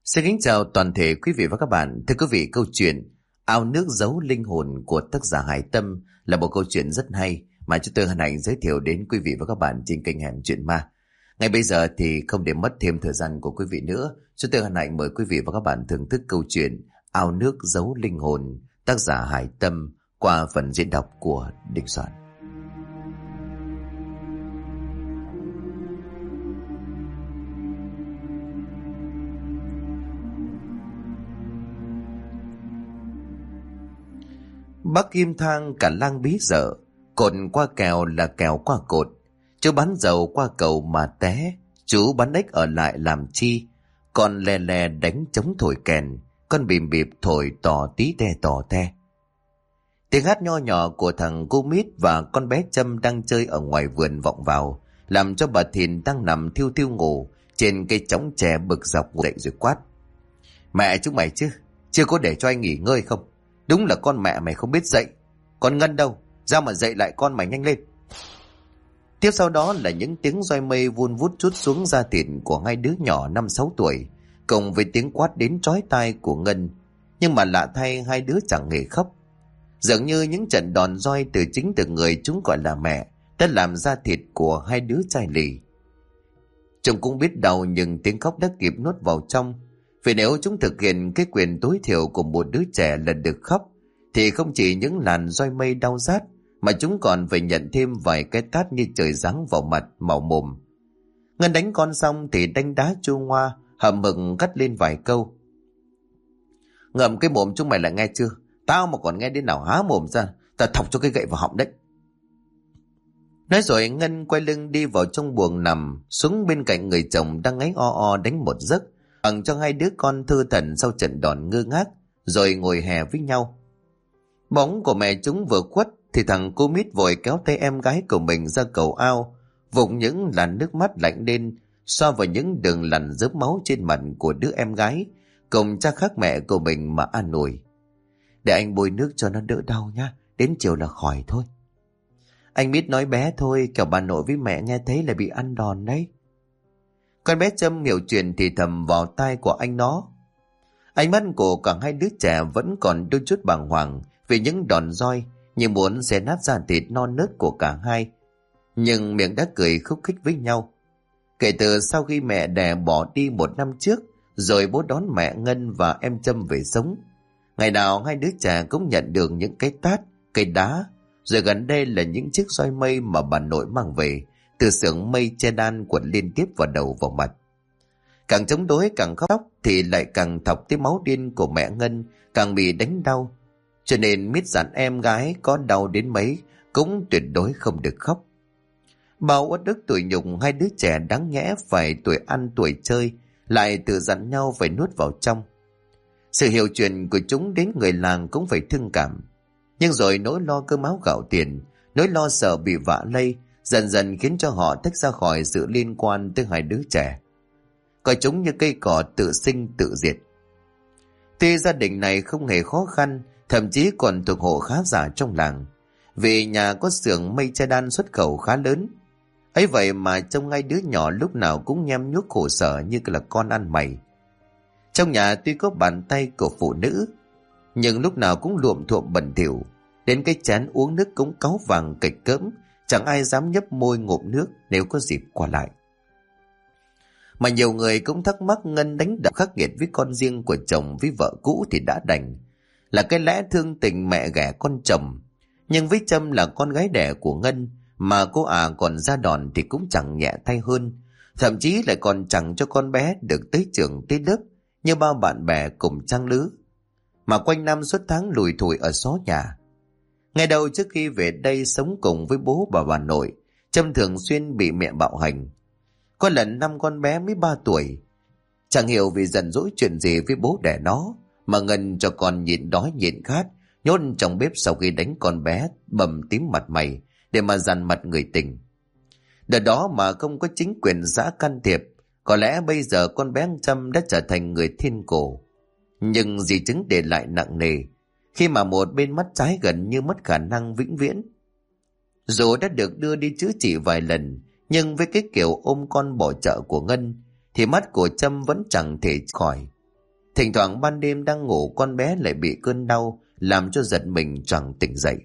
Xin kính chào toàn thể quý vị và các bạn. Thưa quý vị, câu chuyện Ao nước giấu linh hồn của tác giả Hải Tâm là một câu chuyện rất hay mà chúng tôi hân hạnh giới thiệu đến quý vị và các bạn trên kênh Hẻm Chuyện Ma. Ngay bây giờ thì không để mất thêm thời gian của quý vị nữa, chúng tôi hân hạnh mời quý vị và các bạn thưởng thức câu chuyện Ao nước giấu linh hồn tác giả Hải Tâm qua phần diễn đọc của Đình Soạn. Bác Kim Thang cả lang bí dở, cột qua kèo là kèo qua cột. Chú bán dầu qua cầu mà té, chú bán ếch ở lại làm chi. Con lè lè đánh trống thổi kèn, con bìm bịp thổi tỏ tí te tỏ te. Tiếng hát nho nhỏ của thằng cô Mít và con bé Trâm đang chơi ở ngoài vườn vọng vào, làm cho bà Thìn đang nằm thiêu thiêu ngủ trên cây trống chè bực dọc dậy rồi quát: Mẹ chúng mày chứ, chưa có để cho anh nghỉ ngơi không? Đúng là con mẹ mày không biết dậy. Con Ngân đâu? Ra mà dậy lại con mày nhanh lên. Tiếp sau đó là những tiếng roi mây vun vút trút xuống da thịt của hai đứa nhỏ 5-6 tuổi, cùng với tiếng quát đến chói tai của Ngân. Nhưng mà lạ thay, hai đứa chẳng hề khóc. Dường như những trận đòn roi từ người chúng gọi là mẹ đã làm da thịt của hai đứa chai lì. Chúng cũng biết đau, nhưng tiếng khóc đã kịp nuốt vào trong. Vì nếu chúng thực hiện cái quyền tối thiểu của một đứa trẻ là được khóc, thì không chỉ những làn roi mây đau rát, mà chúng còn phải nhận thêm vài cái tát như trời giáng vào mặt, màu mồm. Ngân đánh con xong thì đánh đá Chu Ngoa, hậm hực cắt lên vài câu: Ngậm cái mồm chúng mày lại nghe chưa? Tao mà còn nghe đến nào há mồm ra, tao thọc cho cái gậy vào họng đấy. Nói rồi Ngân quay lưng đi vào trong buồng nằm xuống bên cạnh người chồng đang ngáy o o đánh một giấc, bằng cho hai đứa con thư thần sau trận đòn ngơ ngác, rồi ngồi hè với nhau. Bóng của mẹ chúng vừa khuất thì thằng cô Mít vội kéo tay em gái của mình ra cầu ao, vụng những làn nước mắt lạnh lên xoa vào những đường lằn rớm máu trên mặt của đứa em gái, cùng cha khác mẹ của mình mà an ủi: Để anh bôi nước cho nó đỡ đau nhá, đến chiều là khỏi thôi. Anh Mít nói bé thôi, kẻo bà nội với mẹ nghe thấy là bị ăn đòn đấy. Con bé Trâm hiểu chuyện thì thầm vào tai của anh nó. Ánh mắt của cả hai đứa trẻ vẫn còn đôi chút bàng hoàng vì những đòn roi, như muốn xé nát da thịt non nớt của cả hai, nhưng miệng đã cười khúc khích với nhau. Kể từ sau khi mẹ đẻ bỏ đi 1 năm trước, rồi bố đón mẹ Ngân và em Trâm về sống, ngày nào hai đứa trẻ cũng nhận được những cái tát, cây đá, rồi gần đây là những chiếc roi mây mà bà nội mang về từ xưởng mây che đan quật liên tiếp vào đầu vào mặt. Càng chống đối càng khóc thì lại càng thọc tới máu điên của mẹ Ngân, càng bị đánh đau. Cho nên Mít dặn em gái có đau đến mấy cũng tuyệt đối không được khóc. Bao uất ức tủi nhục hai đứa trẻ đáng nhẽ phải tuổi ăn tuổi chơi, lại tự dặn nhau phải nuốt vào trong. Sự hiểu chuyện của chúng đến người làng cũng phải thương cảm. Nhưng rồi nỗi lo cơm áo gạo tiền, nỗi lo sợ bị vạ lây dần dần khiến cho họ tách ra khỏi sự liên quan tới hai đứa trẻ, coi chúng như cây cỏ tự sinh tự diệt. Tuy gia đình này không hề khó khăn, thậm chí còn thuộc hộ khá giả trong làng, vì nhà có xưởng mây che đan xuất khẩu khá lớn. Ấy vậy mà trông hai đứa nhỏ lúc nào cũng nhem nhuốc khổ sở như là con ăn mày. Trong nhà tuy có bàn tay của phụ nữ, nhưng lúc nào cũng luộm thuộm bẩn thỉu, đến cái chén uống nước cũng cáu vàng kịch cỡm, chẳng ai dám nhấp môi ngụm nước nếu có dịp qua lại. Mà nhiều người cũng thắc mắc Ngân đánh đập khắc nghiệt với con riêng của chồng với vợ cũ thì đã đành, là cái lẽ thương tình mẹ ghẻ con chồng. Nhưng với Trâm là con gái đẻ của Ngân, mà cô còn ra đòn thì cũng chẳng nhẹ thay hơn, thậm chí lại còn chẳng cho con bé được tới trường tới lớp như bao bạn bè cùng trang lứa, mà quanh năm suốt tháng lủi thủi ở xó nhà. Ngày đầu trước khi về đây sống cùng với bố và bà nội, Trâm thường xuyên bị mẹ bạo hành. Có lần năm con bé mới 3 tuổi, chẳng hiểu vì giận dỗi chuyện gì với bố đẻ nó, mà Ngân cho con nhịn đói nhịn khát, nhốt trong bếp sau khi đánh con bé bầm tím mặt mày để mà dằn mặt người tình. Đợt đó mà không có chính quyền xã can thiệp, có lẽ bây giờ con bé Trâm đã trở thành người thiên cổ. Nhưng di chứng để lại nặng nề, khi mà một bên mắt trái gần như mất khả năng vĩnh viễn. Dù đã được đưa đi chữa trị vài lần, nhưng với cái kiểu ôm con bỏ chợ của Ngân, thì mắt của Trâm vẫn chẳng thể khỏi. Thỉnh thoảng ban đêm đang ngủ con bé lại bị cơn đau làm cho giật mình choàng tỉnh dậy.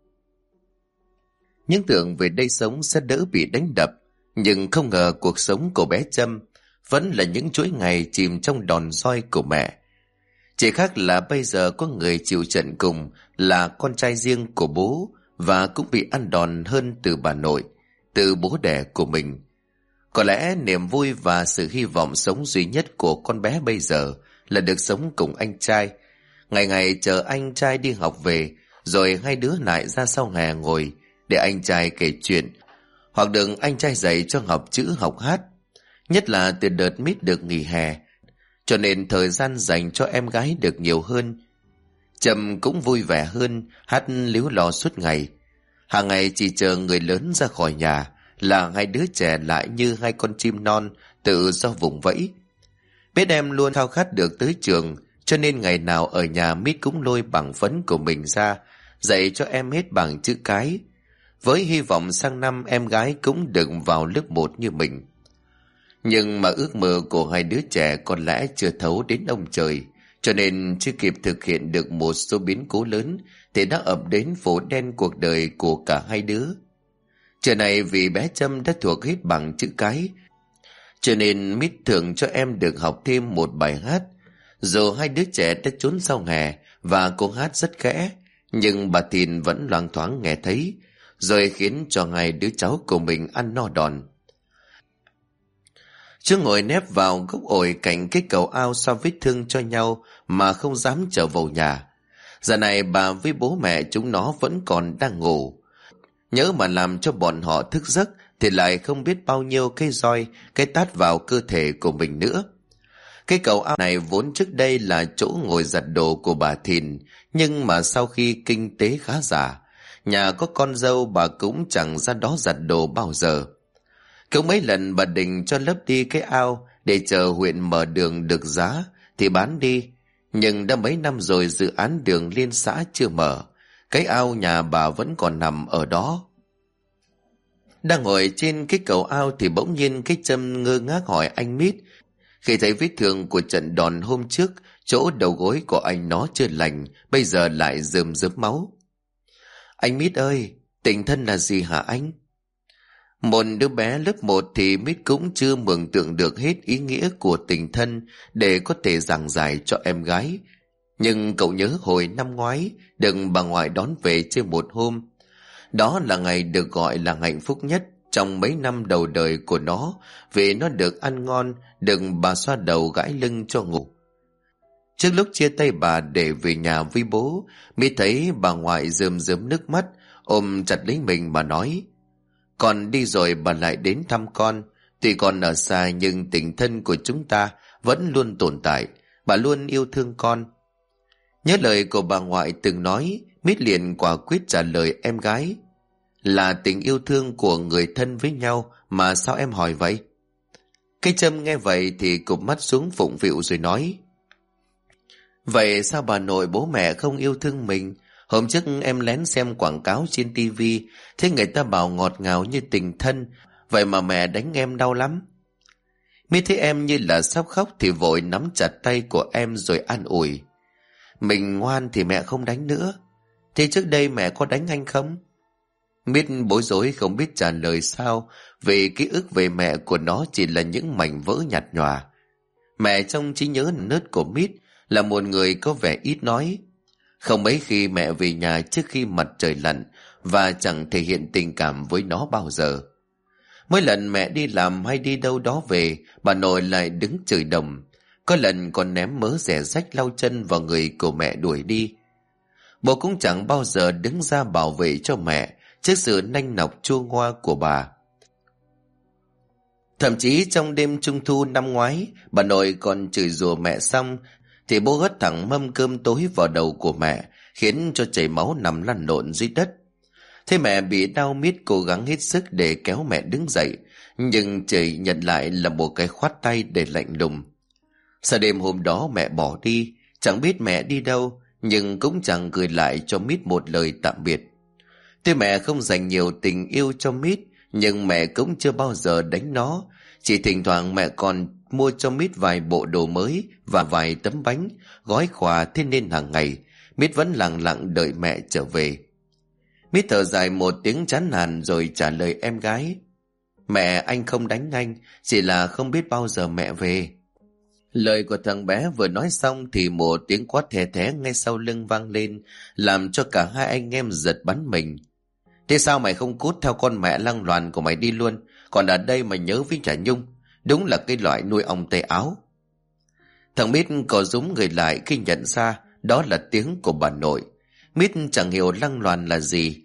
Những tưởng về đây sống sẽ đỡ bị đánh đập, nhưng không ngờ cuộc sống của bé Trâm vẫn là những chuỗi ngày chìm trong đòn roi của mẹ. Chỉ khác là bây giờ có người chịu trận cùng là con trai riêng của bố, và cũng bị ăn đòn hơn từ bà nội, từ bố đẻ của mình. Có lẽ niềm vui và sự hy vọng sống duy nhất của con bé bây giờ là được sống cùng anh trai, ngày ngày chờ anh trai đi học về, rồi hai đứa lại ra sau hè ngồi để anh trai kể chuyện, hoặc được anh trai dạy cho học chữ học hát. Nhất là từ đợt Mít được nghỉ hè, cho nên thời gian dành cho em gái được nhiều hơn. Trâm cũng vui vẻ hơn, hát líu lo suốt ngày. Hàng ngày chỉ chờ người lớn ra khỏi nhà là hai đứa trẻ lại như hai con chim non tự do vùng vẫy. Biết em luôn khao khát được tới trường, cho nên ngày nào ở nhà Mít cũng lôi bảng phấn của mình ra dạy cho em hết bảng chữ cái, với hy vọng sang năm em gái cũng được vào lớp 1 như mình. Nhưng mà ước mơ của hai đứa trẻ còn lẽ chưa thấu đến ông trời, cho nên chưa kịp thực hiện được một số biến cố lớn thì đã ập đến phủ đen cuộc đời của cả hai đứa. Trưa này vì bé Trâm đã thuộc hết bằng chữ cái, cho nên Mít thưởng cho em được học thêm một bài hát. Dù hai đứa trẻ đã trốn sau hè và cô hát rất khẽ, nhưng bà Thìn vẫn loáng thoáng nghe thấy, rồi khiến cho hai đứa cháu của mình ăn no đòn. Chú ngồi nép vào gốc ổi cạnh cái cầu ao xoa vết thương cho nhau mà không dám trở vào nhà. Giờ này bà với bố mẹ chúng nó vẫn còn đang ngủ. Nhớ mà làm cho bọn họ thức giấc thì lại không biết bao nhiêu cái roi, cái tát vào cơ thể của mình nữa. Cái cầu ao này vốn trước đây là chỗ ngồi giặt đồ của bà Thìn, nhưng mà sau khi kinh tế khá giả, nhà có con dâu bà cũng chẳng ra đó giặt đồ bao giờ. Cứ mấy lần bà định cho lấp đi cái ao để chờ huyện mở đường được giá thì bán đi, nhưng đã mấy năm rồi dự án đường liên xã chưa mở, cái ao nhà bà vẫn còn nằm ở đó. Đang ngồi trên cái cầu ao thì bỗng nhiên cái Trâm ngơ ngác hỏi anh Mít, khi thấy vết thương của trận đòn hôm trước, chỗ đầu gối của anh nó chưa lành, bây giờ lại rơm rớm máu. Anh Mít ơi, tình thân là gì hả anh? Một đứa bé lớp 1 thì Mít cũng chưa mường tượng được hết ý nghĩa của tình thân để có thể giảng giải cho em gái. Nhưng cậu nhớ hồi năm ngoái, được bà ngoại đón về chơi một hôm. Đó là ngày được gọi là hạnh phúc nhất trong mấy năm đầu đời của nó, vì nó được ăn ngon, được bà xoa đầu gãi lưng cho ngủ. Trước lúc chia tay bà để về nhà với bố, Mít thấy bà ngoại rơm rớm nước mắt, ôm chặt lấy mình mà nói: Con đi rồi bà lại đến thăm con, tuy con ở xa nhưng tình thân của chúng ta vẫn luôn tồn tại, bà luôn yêu thương con. Nhớ lời của bà ngoại từng nói, Mít liền quả quyết trả lời em gái: Là tình yêu thương của người thân với nhau mà sao em hỏi vậy? Cái Trâm nghe vậy thì cụp mắt xuống phụng phịu rồi nói: Vậy sao bà nội bố mẹ không yêu thương mình? Hôm trước em lén xem quảng cáo trên tivi, thấy người ta bảo ngọt ngào như tình thân, vậy mà mẹ đánh em đau lắm. Mít thấy em như là sắp khóc thì vội nắm chặt tay của em rồi an ủi: Mình ngoan thì mẹ không đánh nữa. Thế trước đây mẹ có đánh anh không? Mít bối rối không biết trả lời sao, vì ký ức về mẹ của nó chỉ là những mảnh vỡ nhạt nhòa. Mẹ trong trí nhớ nớt của Mít là một người có vẻ ít nói. Không mấy khi mẹ về nhà trước khi mặt trời lặn và chẳng thể hiện tình cảm với nó bao giờ. Mỗi lần mẹ đi làm hay đi đâu đó về, bà nội lại đứng chửi đồng. Có lần còn ném mớ rẻ rách lau chân vào người của mẹ đuổi đi. Bố cũng chẳng bao giờ đứng ra bảo vệ cho mẹ trước sự nanh nọc chua ngoa của bà. Thậm chí trong đêm trung thu năm ngoái, bà nội còn chửi rủa mẹ xong thì bố hất thẳng mâm cơm tối vào đầu của mẹ, khiến cho chảy máu nằm lăn lộn dưới đất. Thế mẹ bị đau, Mít cố gắng hết sức để kéo mẹ đứng dậy, nhưng trời nhận lại là một cái khoát tay để lạnh lùng. Sau đêm hôm đó mẹ bỏ đi, chẳng biết mẹ đi đâu, nhưng cũng chẳng gửi lại cho Mít một lời tạm biệt. Tuy mẹ không dành nhiều tình yêu cho Mít, nhưng mẹ cũng chưa bao giờ đánh nó, chỉ thỉnh thoảng mẹ còn mua cho Mít vài bộ đồ mới và vài tấm bánh, gói quà, thế nên hàng ngày Mít vẫn lặng lặng đợi mẹ trở về. Mít thở dài một tiếng chán nản rồi trả lời em gái: Mẹ, anh không đánh anh, chỉ là không biết bao giờ mẹ về. Lời của thằng bé vừa nói xong thì một tiếng quát thè thé ngay sau lưng vang lên, làm cho cả hai anh em giật bắn mình. Thế sao mày không cút theo con mẹ lăng loàn của mày đi luôn, còn ở đây mà nhớ với Trà Nhung? Đúng là cái loại nuôi ong tay áo. Thằng Mít có rúm người lại khi nhận ra đó là tiếng của bà nội. Mít chẳng hiểu lăng loàn là gì,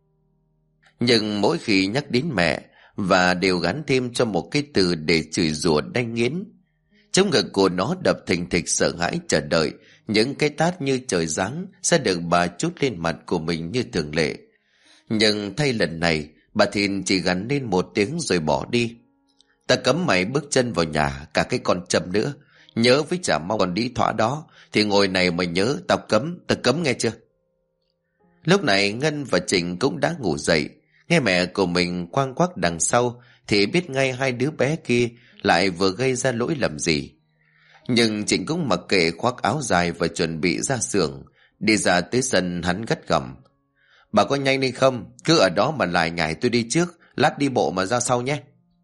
nhưng mỗi khi nhắc đến mẹ và đều gắn thêm cho một cái từ để chửi rủa đanh nghiến. Trong ngực của nó đập thình thịch sợ hãi chờ đợi những cái tát như trời giáng sẽ được bà trút lên mặt của mình như thường lệ. Nhưng thay lần này, bà Thìn chỉ gắn lên một tiếng rồi bỏ đi. Ta cấm mày bước chân vào nhà, cả cái con Trâm nữa. Nhớ với Chả Mau còn đi thỏa đó thì ngồi này mà nhớ, tao cấm nghe chưa? Lúc này Ngân và Trịnh cũng đã ngủ dậy. Nghe mẹ của mình quang quắc đằng sau thì biết ngay hai đứa bé kia lại vừa gây ra lỗi lầm gì. Nhưng Trịnh cũng mặc kệ, khoác áo dài và chuẩn bị ra xưởng. Đi ra tới sân hắn gắt gỏng: Bà có nhanh đi không? Cứ ở đó mà lại nhảy, tôi đi trước, lát đi bộ mà ra sau nhé.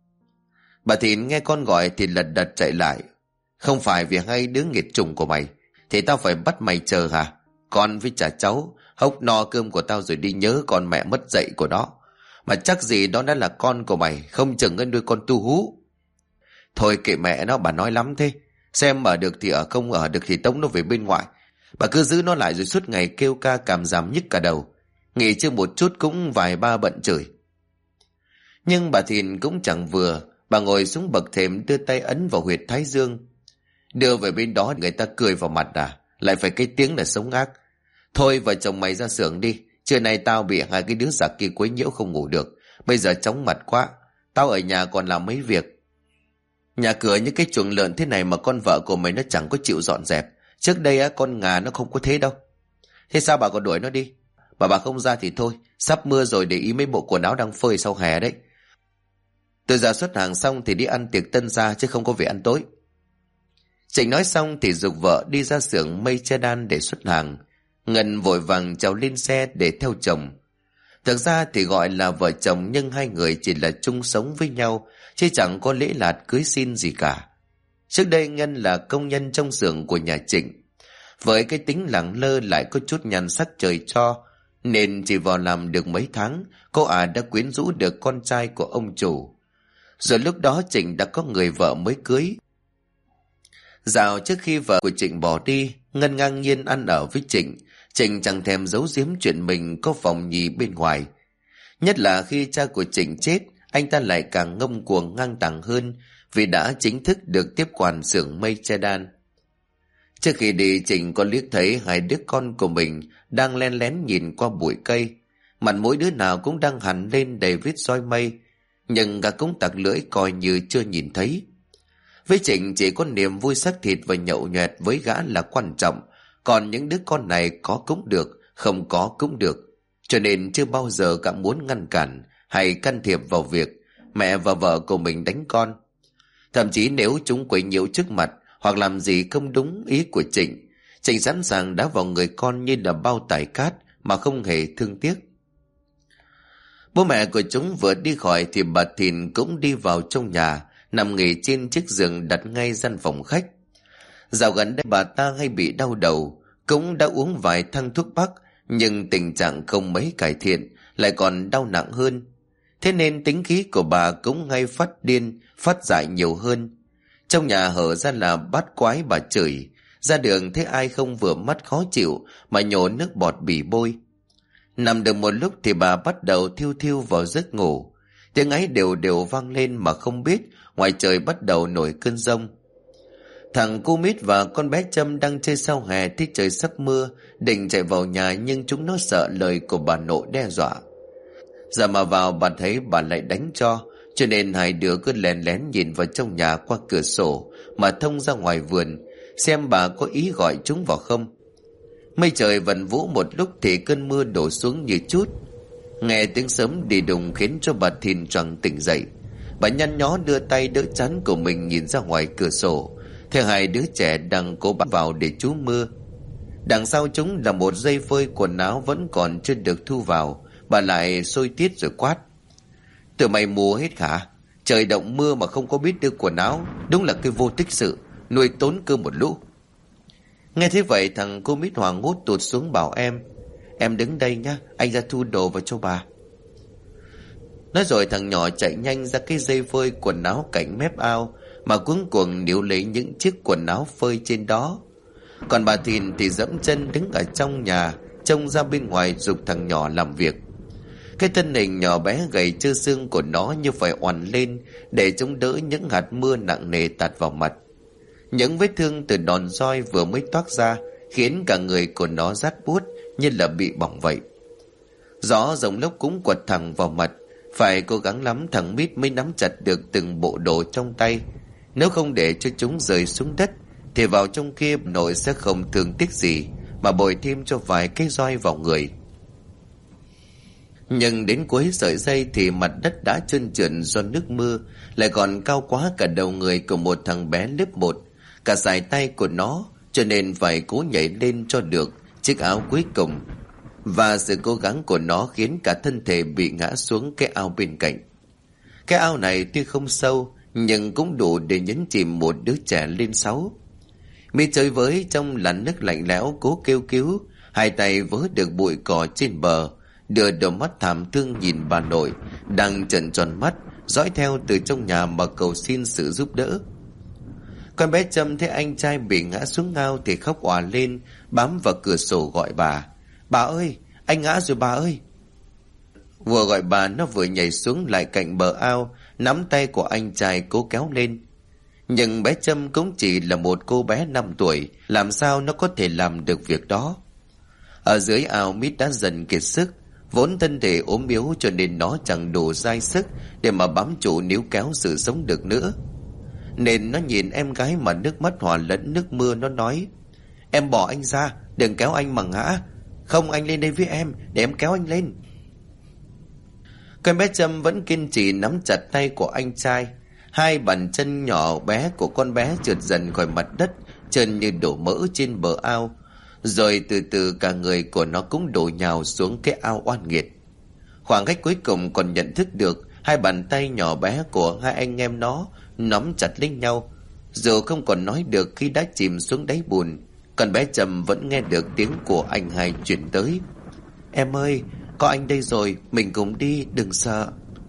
Bà Thìn nghe con gọi thì lật đật chạy lại: Không phải vì hai đứa nghiệt chủng của mày thì tao phải bắt mày chờ hả? Con với trả cháu hốc no cơm của tao rồi đi nhớ con mẹ mất dạy của nó. Mà chắc gì đó đã là con của mày, không chừng nuôi con tu hú. Thôi kệ mẹ nó, bà nói lắm thế. Xem ở được thì ở, không ở được thì tống nó về bên ngoài. Bà cứ giữ nó lại rồi suốt ngày kêu ca cảm giảm nhức cả đầu. Nghỉ chưa một chút cũng vài ba bận chửi. Nhưng bà Thìn cũng chẳng vừa. Bà ngồi xuống bậc thềm đưa tay ấn vào huyệt thái dương. Đưa về bên đó người ta cười vào mặt à? Lại phải cái tiếng là sống ác. Thôi vợ chồng mày ra xưởng đi. Trưa nay tao bị hai cái đứa giặc kia quấy nhiễu không ngủ được. Bây giờ chóng mặt quá. Tao ở nhà còn làm mấy việc. Nhà cửa như cái chuồng lợn thế này mà con vợ của mày nó chẳng có chịu dọn dẹp. Trước đây á, con Ngà nó không có thế đâu. Thế sao bà còn đuổi nó đi? Bà không ra thì thôi. Sắp mưa rồi, để ý mấy bộ quần áo đang phơi sau hè đấy. Từ giờ xuất hàng xong thì đi ăn tiệc tân gia, chứ không có về ăn tối. Trịnh nói xong thì giục vợ đi ra xưởng mây che đan để xuất hàng. Ngân vội vàng trèo lên xe để theo chồng. Thực ra thì gọi là vợ chồng, nhưng hai người chỉ là chung sống với nhau, chứ chẳng có lễ lạt cưới xin gì cả. Trước đây Ngân là công nhân trong xưởng của nhà Trịnh. Với cái tính lẳng lơ lại có chút nhan sắc trời cho, nên chỉ vào làm được mấy tháng, cô đã quyến rũ được con trai của ông chủ. Rồi lúc đó Trịnh đã có người vợ mới cưới. Dạo trước khi vợ của Trịnh bỏ đi, Ngân ngang nhiên ăn ở với Trịnh. Trịnh chẳng thèm giấu giếm chuyện mình có phòng nhì bên ngoài. Nhất là khi cha của Trịnh chết, anh ta lại càng ngông cuồng ngang tàng hơn, vì đã chính thức được tiếp quản xưởng mây che đan. Trước khi đi, Trịnh có liếc thấy hai đứa con của mình đang len lén nhìn qua bụi cây. Mặt mỗi đứa nào cũng đang hằn lên đầy vết roi mây, nhưng gã cũng tặc lưỡi coi như chưa nhìn thấy. Với Trịnh chỉ có niềm vui xác thịt và nhậu nhẹt với gã là quan trọng, còn những đứa con này có cũng được, không có cũng được. Cho nên chưa bao giờ gã muốn ngăn cản hay can thiệp vào việc mẹ và vợ của mình đánh con. Thậm chí nếu chúng quấy nhiễu trước mặt hoặc làm gì không đúng ý của Trịnh, Trịnh sẵn sàng đá vào người con như là bao tải cát mà không hề thương tiếc. Bố mẹ của chúng vừa đi khỏi thì bà Thìn cũng đi vào trong nhà, nằm nghỉ trên chiếc giường đặt ngay gian phòng khách. Dạo gần đây bà ta hay bị đau đầu, cũng đã uống vài thang thuốc bắc, nhưng tình trạng không mấy cải thiện, lại còn đau nặng hơn. Thế nên tính khí của bà cũng hay phát điên, phát dại nhiều hơn. Trong nhà hở ra là bát quái bà chửi, ra đường thấy ai không vừa mắt khó chịu mà nhổ nước bọt bỉ bôi. Nằm được một lúc thì bà bắt đầu thiêu thiêu vào giấc ngủ. Tiếng ấy đều đều vang lên mà không biết ngoài trời bắt đầu nổi cơn giông. Thằng cu Mít và con bé Trâm đang chơi sau hè thấy trời sắp mưa, định chạy vào nhà nhưng chúng nó sợ lời của bà nội đe dọa. Giờ mà vào bà thấy bà lại đánh cho nên hai đứa cứ lén lén nhìn vào trong nhà qua cửa sổ mà thông ra ngoài vườn, xem bà có ý gọi chúng vào không. Mây trời vần vũ một lúc thì cơn mưa đổ xuống như chút. Nghe tiếng sấm đi đùng khiến cho bà Thìn choàng tỉnh dậy. Bà nhăn nhó đưa tay đỡ trán của mình nhìn ra ngoài cửa sổ, theo hai đứa trẻ đang cố bám vào để trú mưa. Đằng sau chúng là một dây phơi quần áo vẫn còn chưa được thu vào. Bà lại sôi tiết rồi quát: tụi mày mù hết hả? Trời động mưa mà không có biết đưa quần áo, đúng là cái vô tích sự, nuôi tốn cơm một lũ. Nghe thế vậy thằng cô mít hoảng hốt tụt xuống bảo em đứng đây nhá, anh ra thu đồ vào cho bà. Nói rồi thằng nhỏ chạy nhanh ra cái dây phơi quần áo cạnh mép ao mà cuống cuồng níu lấy những chiếc quần áo phơi trên đó. Còn bà Thìn thì dẫm chân đứng ở trong nhà, trông ra bên ngoài giục thằng nhỏ làm việc. Cái thân hình nhỏ bé gầy trơ xương của nó như phải oằn lên để chống đỡ những hạt mưa nặng nề tạt vào mặt. Những vết thương từ đòn roi vừa mới toát ra khiến cả người của nó rát buốt như là bị bỏng vậy. Gió rồng lốc cũng quật thẳng vào mặt, phải cố gắng lắm thằng Mít mới nắm chặt được từng bộ đồ trong tay. Nếu không để cho chúng rơi xuống đất thì vào trong kia nội sẽ không thương tiếc gì mà bồi thêm cho vài cái roi vào người. Nhưng đến cuối sợi dây thì mặt đất đã trơn trượt do nước mưa, lại còn cao quá cả đầu người của một thằng bé lớp 1, cả sải tay của nó, cho nên phải cố nhảy lên cho được chiếc áo cuối cùng. Và sự cố gắng của nó khiến cả thân thể bị ngã xuống cái ao bên cạnh. Cái ao này tuy không sâu nhưng cũng đủ để nhấn chìm một đứa trẻ lên 6. Mi chơi với trong làn nước lạnh lẽo cố kêu cứu, hai tay vớ được bụi cỏ trên bờ, đưa đôi mắt thảm thương nhìn bà nội đang trợn tròn mắt dõi theo từ trong nhà mà cầu xin sự giúp đỡ. Con bé Trâm thấy anh trai bị ngã xuống ao thì khóc òa lên, bám vào cửa sổ gọi bà: bà ơi, anh ngã rồi bà ơi. Vừa gọi bà nó vừa nhảy xuống lại cạnh bờ ao, nắm tay của anh trai cố kéo lên. Nhưng bé Trâm cũng chỉ là một cô bé 5 tuổi, làm sao nó có thể làm được việc đó. Ở dưới ao Mít đã dần kiệt sức, vốn thân thể ốm yếu cho nên nó chẳng đủ dai sức để mà bám trụ níu kéo sự sống được nữa. Nên nó nhìn em gái mà nước mắt hòa lẫn nước mưa, nó nói: em bỏ anh ra, đừng kéo anh mà ngã. Không, anh lên đây với em, để em kéo anh lên. Con bé Trâm vẫn kiên trì nắm chặt tay của anh trai. Hai bàn chân nhỏ bé của con bé trượt dần khỏi mặt đất, trơn như đổ mỡ trên bờ ao. Rồi từ từ cả người của nó cũng đổ nhào xuống cái ao oan nghiệt. Khoảng cách cuối cùng còn nhận thức được hai bàn tay nhỏ bé của hai anh em nó nắm chặt lấy nhau. Dù không còn nói được khi đã chìm xuống đáy bùn, con bé Trâm vẫn nghe được tiếng của anh hai truyền tới: em ơi, có anh đây rồi, mình cùng đi, đừng sợ.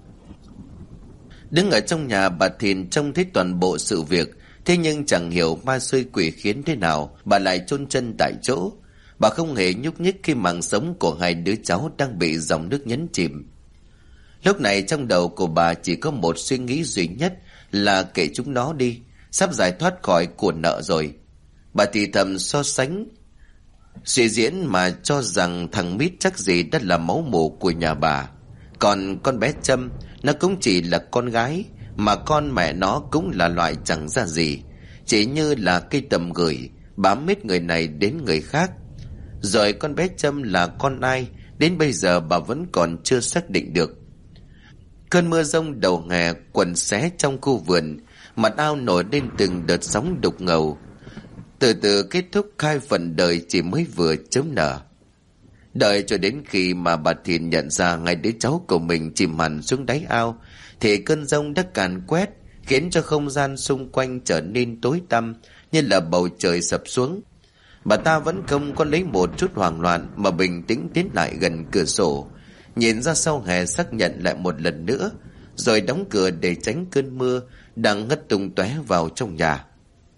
Đứng ở trong nhà, bà Thìn trông thấy toàn bộ sự việc, thế nhưng chẳng hiểu ma xui quỷ khiến thế nào bà lại chôn chân tại chỗ. Bà không hề nhúc nhích khi mạng sống của hai đứa cháu đang bị dòng nước nhấn chìm. Lúc này trong đầu của bà chỉ có một suy nghĩ duy nhất là kệ chúng nó đi, sắp giải thoát khỏi cuộn nợ rồi. Bà thì thầm so sánh suy diễn mà cho rằng thằng Mít chắc gì đã là máu mủ của nhà bà. Còn con bé Trâm, nó cũng chỉ là con gái, mà con mẹ nó cũng là loại chẳng ra gì, chỉ như là cây tầm gửi bám hết người này đến người khác. Rồi con bé Trâm là con ai, đến bây giờ bà vẫn còn chưa xác định được. Cơn mưa giông đầu hè quần xé trong khu vườn, mặt ao nổi lên từng đợt sóng đục ngầu. Từ từ kết thúc khai phần đời chỉ mới vừa chớm nở. Đợi cho đến khi mà bà Thìn nhận ra ngay đứa cháu của mình chìm hẳn xuống đáy ao, thì cơn giông đã càn quét, khiến cho không gian xung quanh trở nên tối tăm, như là bầu trời sập xuống. Bà ta vẫn không có lấy một chút hoảng loạn mà bình tĩnh tiến lại gần cửa sổ, nhìn ra sau hè xác nhận lại một lần nữa, rồi đóng cửa để tránh cơn mưa đang ngất tung tóe vào trong nhà.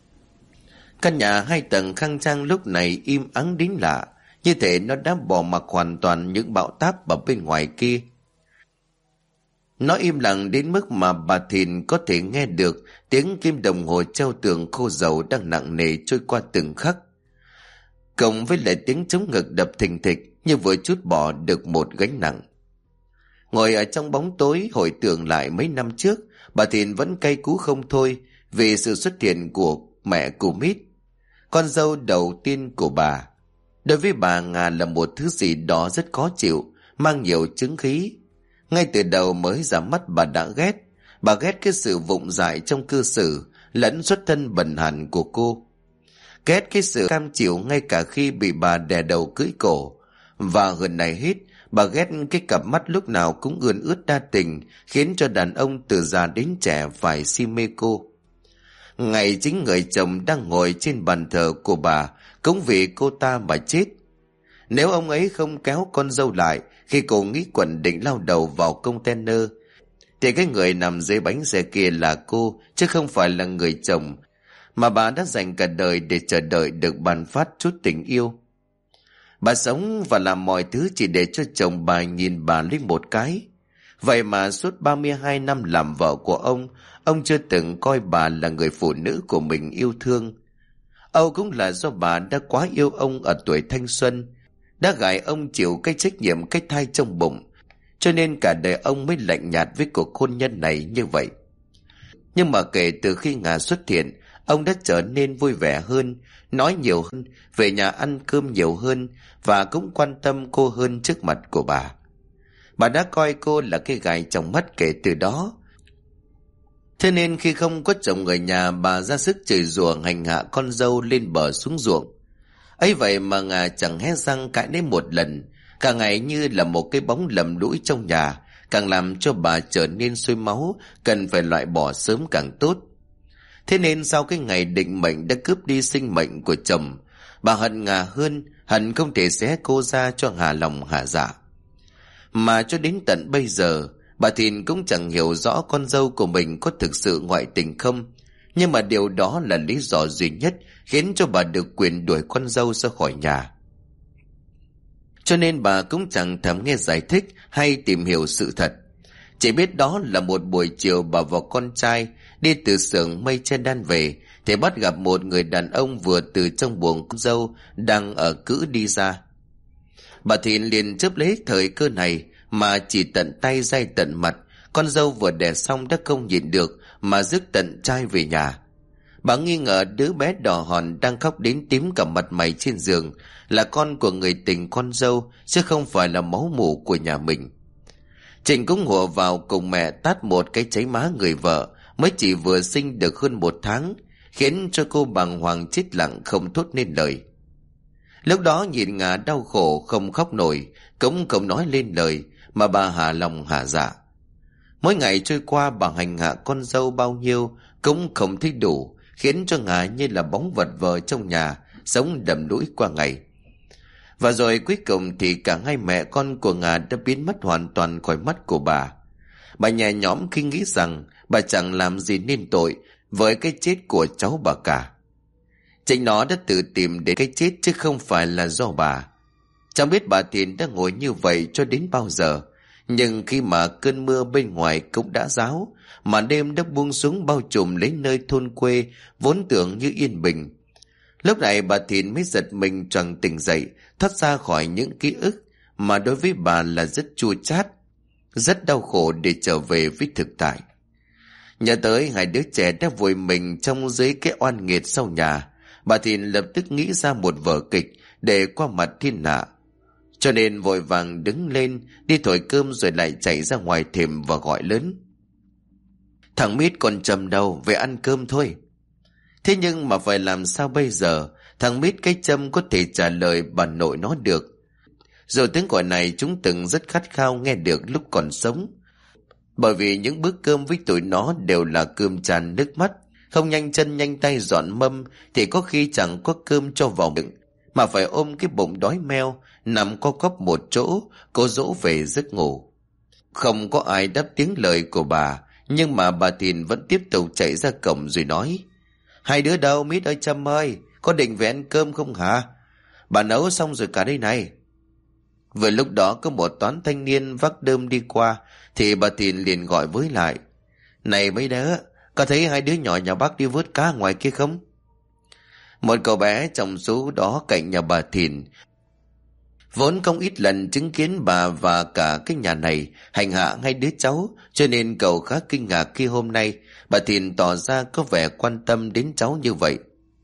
Căn nhà 2 tầng khang trang lúc này im ắng đến lạ, như thể nó đã bỏ mặc hoàn toàn những bão táp ở bên ngoài kia. Nó im lặng đến mức mà bà Thìn có thể nghe được tiếng kim đồng hồ treo tường khô dầu đang nặng nề trôi qua từng khắc, cộng với lại tiếng trống ngực đập thình thịch như vừa trút bỏ được một gánh nặng. Ngồi ở trong bóng tối hồi tưởng lại mấy năm trước, bà Thìn vẫn cay cú không thôi vì sự xuất hiện của mẹ của Mít, con dâu đầu tiên của bà. Đối với bà, Nga là một thứ gì đó rất khó chịu, mang nhiều chứng khí. Ngay từ đầu mới ra mắt bà đã ghét. Bà ghét cái sự vụng dại trong cư xử lẫn xuất thân bần hàn của cô. Ghét cái sự cam chịu ngay cả khi bị bà đè đầu cưỡi cổ. Và hơn này hết, bà ghét cái cặp mắt lúc nào cũng ươn ướt đa tình, khiến cho đàn ông từ già đến trẻ phải si mê cô. Ngày chính người chồng đang ngồi trên bàn thờ của bà cũng vì cô ta mà chết. Nếu ông ấy không kéo con dâu lại khi cô nghĩ quẩn định lao đầu vào container, thì cái người nằm dưới bánh xe kia là cô, chứ không phải là người chồng mà bà đã dành cả đời để chờ đợi được ban phát chút tình yêu. Bà sống và làm mọi thứ chỉ để cho chồng bà nhìn bà lên một cái. Vậy mà suốt 32 năm làm vợ của ông chưa từng coi bà là người phụ nữ của mình yêu thương. Âu cũng là do bà đã quá yêu ông ở tuổi thanh xuân, đã gài ông chịu cái trách nhiệm cái thai trong bụng, cho nên cả đời ông mới lạnh nhạt với cuộc hôn nhân này như vậy. Nhưng mà kể từ khi Nga xuất hiện, ông đã trở nên vui vẻ hơn, nói nhiều hơn, về nhà ăn cơm nhiều hơn và cũng quan tâm cô hơn trước mặt của bà. Bà đã coi cô là cái gài trong mắt kể từ đó. Thế nên khi không có chồng ở nhà, bà ra sức chửi rủa hành hạ con dâu lên bờ xuống ruộng. Ấy vậy mà Nga chẳng hé răng cãi đến một lần, cả ngày như là một cái bóng lầm lũi trong nhà, càng làm cho bà trở nên sôi máu, cần phải loại bỏ sớm càng tốt. Thế nên sau cái ngày định mệnh đã cướp đi sinh mệnh của chồng, bà hận Nga hơn, hận không thể xé cô ra cho hà lòng hà dạ. Mà cho đến tận bây giờ, bà Thìn cũng chẳng hiểu rõ con dâu của mình có thực sự ngoại tình không, nhưng mà điều đó là lý do duy nhất khiến cho bà được quyền đuổi con dâu ra khỏi nhà. Cho nên bà cũng chẳng thèm nghe giải thích hay tìm hiểu sự thật. Chỉ biết đó là một buổi chiều bà và con trai đi từ xưởng mây che đan về, thì bắt gặp một người đàn ông vừa từ trong buồng con dâu đang ở cữ đi ra. Bà Thìn liền chớp lấy thời cơ này mà chỉ tận tay day tận mặt. Con dâu vừa đẻ xong đã không nhịn được mà rước tận trai về nhà. Bà nghi ngờ đứa bé đỏ hòn đang khóc đến tím cả mặt mày trên giường là con của người tình con dâu, chứ không phải là máu mủ của nhà mình. Trịnh cũng hùa vào cùng mẹ tát một cái cháy má người vợ mới chỉ vừa sinh được hơn 1 tháng, khiến cho cô bàng hoàng chết lặng không thốt nên lời. Lúc đó nhìn Nga đau khổ không khóc nổi, cũng không nói lên lời, mà bà hà lòng hà dạ. Mỗi ngày trôi qua bà hành hạ con dâu bao nhiêu cũng không thấy đủ, khiến cho Nga như là bóng vật vờ trong nhà, sống đầm đuổi qua ngày. Và rồi cuối cùng thì cả hai mẹ con của Nga đã biến mất hoàn toàn khỏi mắt của bà. Bà nhẹ nhõm khi nghĩ rằng bà chẳng làm gì nên tội với cái chết của cháu bà cả. Chính nó đã tự tìm đến cái chết chứ không phải là do bà. Chẳng biết bà Thìn đã ngồi như vậy cho đến bao giờ, nhưng khi mà cơn mưa bên ngoài cũng đã ráo, mà đêm đã buông xuống bao trùm lấy nơi thôn quê vốn tưởng như yên bình. Lúc này bà Thìn mới giật mình choàng tỉnh dậy, thoát ra khỏi những ký ức mà đối với bà là rất chua chát, rất đau khổ để trở về với thực tại. Nhớ tới hai đứa trẻ đã vùi mình trong dưới cái oan nghiệt sau nhà, bà Thìn lập tức nghĩ ra một vở kịch để qua mặt thiên hạ. Cho nên vội vàng đứng lên, đi thổi cơm rồi lại chạy ra ngoài thềm và gọi lớn: "Thằng Mít còn Trầm đâu, về ăn cơm thôi." Thế nhưng mà phải làm sao bây giờ? Thằng Mít cái Trâm có thể trả lời bà nội nó được. Rồi tiếng gọi này chúng từng rất khát khao nghe được lúc còn sống. Bởi vì những bữa cơm với tụi nó đều là cơm tràn nước mắt, không nhanh chân nhanh tay dọn mâm thì có khi chẳng có cơm cho vào miệng, mà phải ôm cái bụng đói meo nằm co quắp một chỗ, cố dỗ về giấc ngủ. Không có ai đáp tiếng lời của bà, nhưng mà bà Thìn vẫn tiếp tục chạy ra cổng rồi nói: "Hai đứa đâu Mít ơi, Trâm ơi, có định về ăn cơm không hả? Bà nấu xong rồi cả đây này." Vừa lúc đó có một toán thanh niên vác đơm đi qua, thì bà Thìn liền gọi với lại: "Này mấy đứa, có thấy hai đứa nhỏ nhà bác đi vớt cá ngoài kia không?" Một cậu bé trong số đó cạnh nhà bà Thìn, vốn không ít lần chứng kiến bà và cả cái nhà này hành hạ hai đứa cháu, cho nên cậu khá kinh ngạc khi hôm nay bà Thìn tỏ ra có vẻ quan tâm đến cháu như vậy.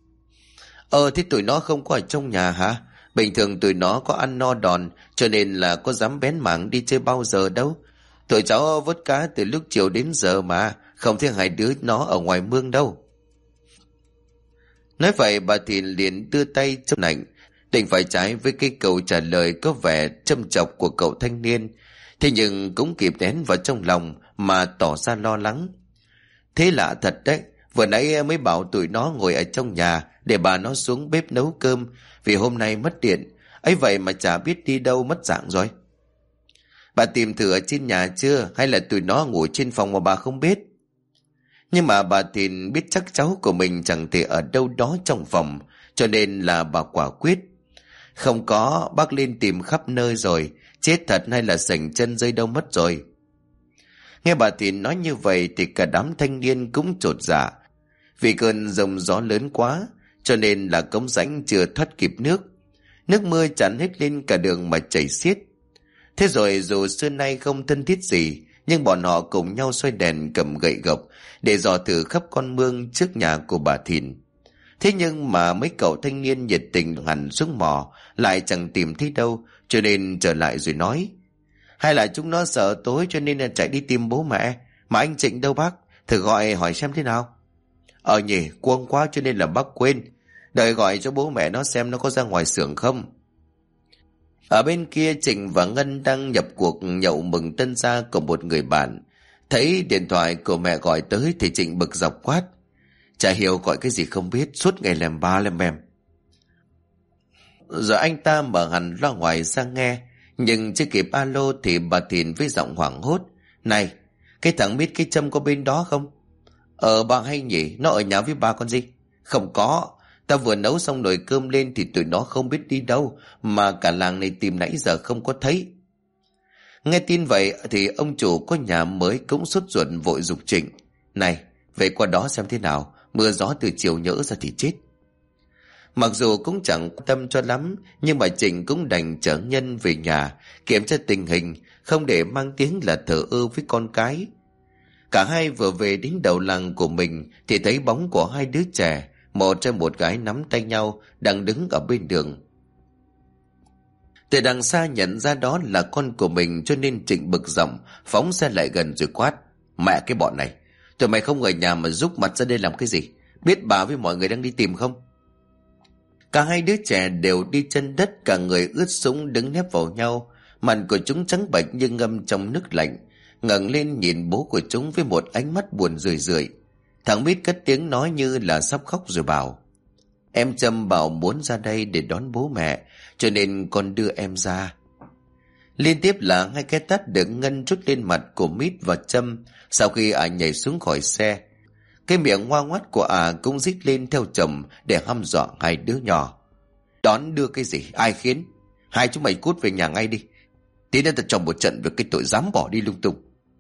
Thế tụi nó không có ở trong nhà hả? Bình thường tụi nó có ăn no đòn, cho nên là có dám bén mảng đi chơi bao giờ đâu. Tụi cháu vớt cá từ lúc chiều đến giờ mà, không thấy hai đứa nó ở ngoài mương đâu. Nói vậy bà Thìn liền đưa tay châm lạnh, định phải trái với cái câu trả lời có vẻ châm chọc của cậu thanh niên, thế nhưng cũng kịp nén vào trong lòng mà tỏ ra lo lắng. Thế lạ thật đấy, vừa nãy mới bảo tụi nó ngồi ở trong nhà để bà nó xuống bếp nấu cơm, vì hôm nay mất điện, ấy vậy mà chả biết đi đâu mất dạng rồi. Bà tìm thử ở trên nhà chưa, hay là tụi nó ngủ trên phòng mà bà không biết? Nhưng mà bà Thìn biết chắc cháu của mình chẳng thể ở đâu đó trong phòng, cho nên là bà quả quyết. Không có, bác lên tìm khắp nơi rồi, chết thật hay là sành chân rơi đâu mất rồi. Nghe bà Thìn nói như vậy thì cả đám thanh niên cũng chột dạ. Vì cơn giông gió lớn quá, cho nên là cống rãnh chưa thoát kịp nước. Nước mưa tràn hết lên cả đường mà chảy xiết. Thế rồi dù xưa nay không thân thiết gì, nhưng bọn họ cùng nhau xoay đèn cầm gậy gộc để dò thử khắp con mương trước nhà của bà Thìn. Thế nhưng mà mấy cậu thanh niên nhiệt tình hẳn xuống mò lại chẳng tìm thấy đâu, cho nên trở lại rồi nói: hay là chúng nó sợ tối cho nên là chạy đi tìm bố mẹ, mà anh Trịnh đâu bác, thử gọi hỏi xem thế nào. Nhỉ, cuông quá cho nên là bác quên, đợi gọi cho bố mẹ nó xem nó có ra ngoài xưởng không. Ở bên kia Trịnh và Ngân đang nhập cuộc nhậu mừng tân gia của một người bạn. Thấy điện thoại của mẹ gọi tới thì Trịnh bực dọc quát: chả hiểu gọi cái gì không biết, suốt ngày làm ba làm bèm. Rồi anh ta mở hẳn loa ngoài ra nghe, nhưng chưa kịp alo thì bà Thìn với giọng hoảng hốt: này, cái thằng Mít cái Trâm có bên đó không? Bà hay nhỉ, nó ở nhà với bà con gì? Không có, ta vừa nấu xong nồi cơm lên thì tụi nó không biết đi đâu, mà cả làng này tìm nãy giờ không có thấy. Nghe tin vậy thì ông chủ có nhà mới cũng sốt ruột vội giục Trịnh: này, về qua đó xem thế nào, mưa gió từ chiều nhỡ ra thì chết. Mặc dù cũng chẳng quan tâm cho lắm, nhưng mà Trịnh cũng đành chở Nhân về nhà kiểm tra tình hình, không để mang tiếng là thờ ơ với con cái. Cả hai vừa về đến đầu làng của mình thì thấy bóng của hai đứa trẻ, một trai một gái nắm tay nhau đang đứng ở bên đường. Từ đằng xa nhận ra đó là con của mình, cho nên Trịnh bực giọng phóng xe lại gần rồi quát: mẹ cái bọn này, tụi mày không ở nhà mà rúc mặt ra đây làm cái gì? Biết bà với mọi người đang đi tìm không? Cả hai đứa trẻ đều đi chân đất, cả người ướt sũng đứng nép vào nhau, mặt của chúng trắng bệch như ngâm trong nước lạnh, ngẩng lên nhìn bố của chúng với một ánh mắt buồn rười rượi. Thằng Mít cất tiếng nói như là sắp khóc rồi bảo: em Trâm bảo muốn ra đây để đón bố mẹ, cho nên con đưa em ra. Liên tiếp là hai cái tát được Ngân trút lên mặt của Mít và Trâm sau khi ả nhảy xuống khỏi xe. Cái miệng ngoa ngoắt của ả cũng rít lên theo chồng để hăm dọa hai đứa nhỏ. Đón đưa cái gì, ai khiến? Hai chúng mày cút về nhà ngay đi, tí nữa ta cho một trận về cái tội dám bỏ đi lung tung.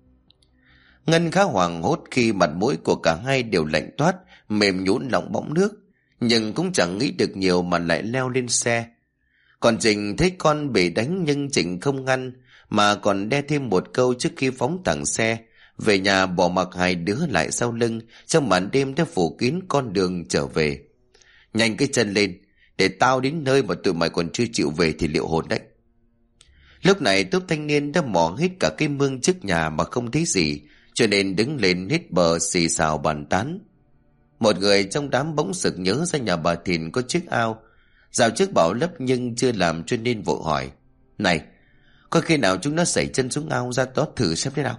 Ngân khá hoảng hốt khi mặt mũi của cả hai đều lạnh toát, mềm nhũn lòng bõng nước, nhưng cũng chẳng nghĩ được nhiều mà lại leo lên xe. Còn Trịnh thấy con bị đánh nhưng Trịnh không ngăn, mà còn đe thêm một câu trước khi phóng thẳng xe về nhà, bỏ mặc hai đứa lại sau lưng trong màn đêm đã phủ kín con đường trở về. Nhanh cái chân lên, để tao đến nơi mà tụi mày còn chưa chịu về thì liệu hồn đấy. Lúc này tốp thanh niên đã mò hết cả cái mương trước nhà mà không thấy gì, cho nên đứng lên hít bờ xì xào bàn tán. Một người trong đám bỗng sực nhớ ra nhà bà Thìn có chiếc ao, dạo trước bảo lấp nhưng chưa làm, cho nên vội hỏi: này, có khi nào chúng nó xảy chân xuống ao ra đó thử xem thế nào?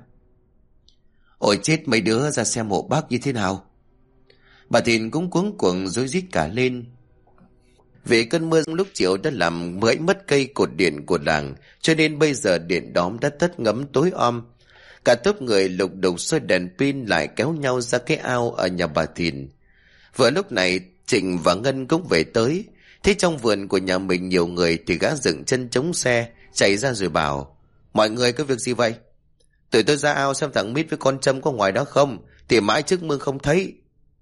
Ôi chết, mấy đứa ra xem hộ bác như thế nào. Bà Thìn cũng cuống cuồng rối rít cả lên. Vì cơn mưa lúc chiều đã làm gãy mất cây cột điện của làng, cho nên bây giờ điện đóm đã tắt ngấm tối om. Cả tốp người lục đục soi đèn pin lại kéo nhau ra cái ao ở nhà bà Thìn. Vừa lúc này Trịnh và Ngân cũng về tới. Thế trong vườn của nhà mình nhiều người thì gã dựng chân chống xe chạy ra rồi bảo: mọi người có việc gì vậy? Tụi tôi ra ao xem thằng Mít với con Trâm có ngoài đó không, thì mãi trước mương không thấy.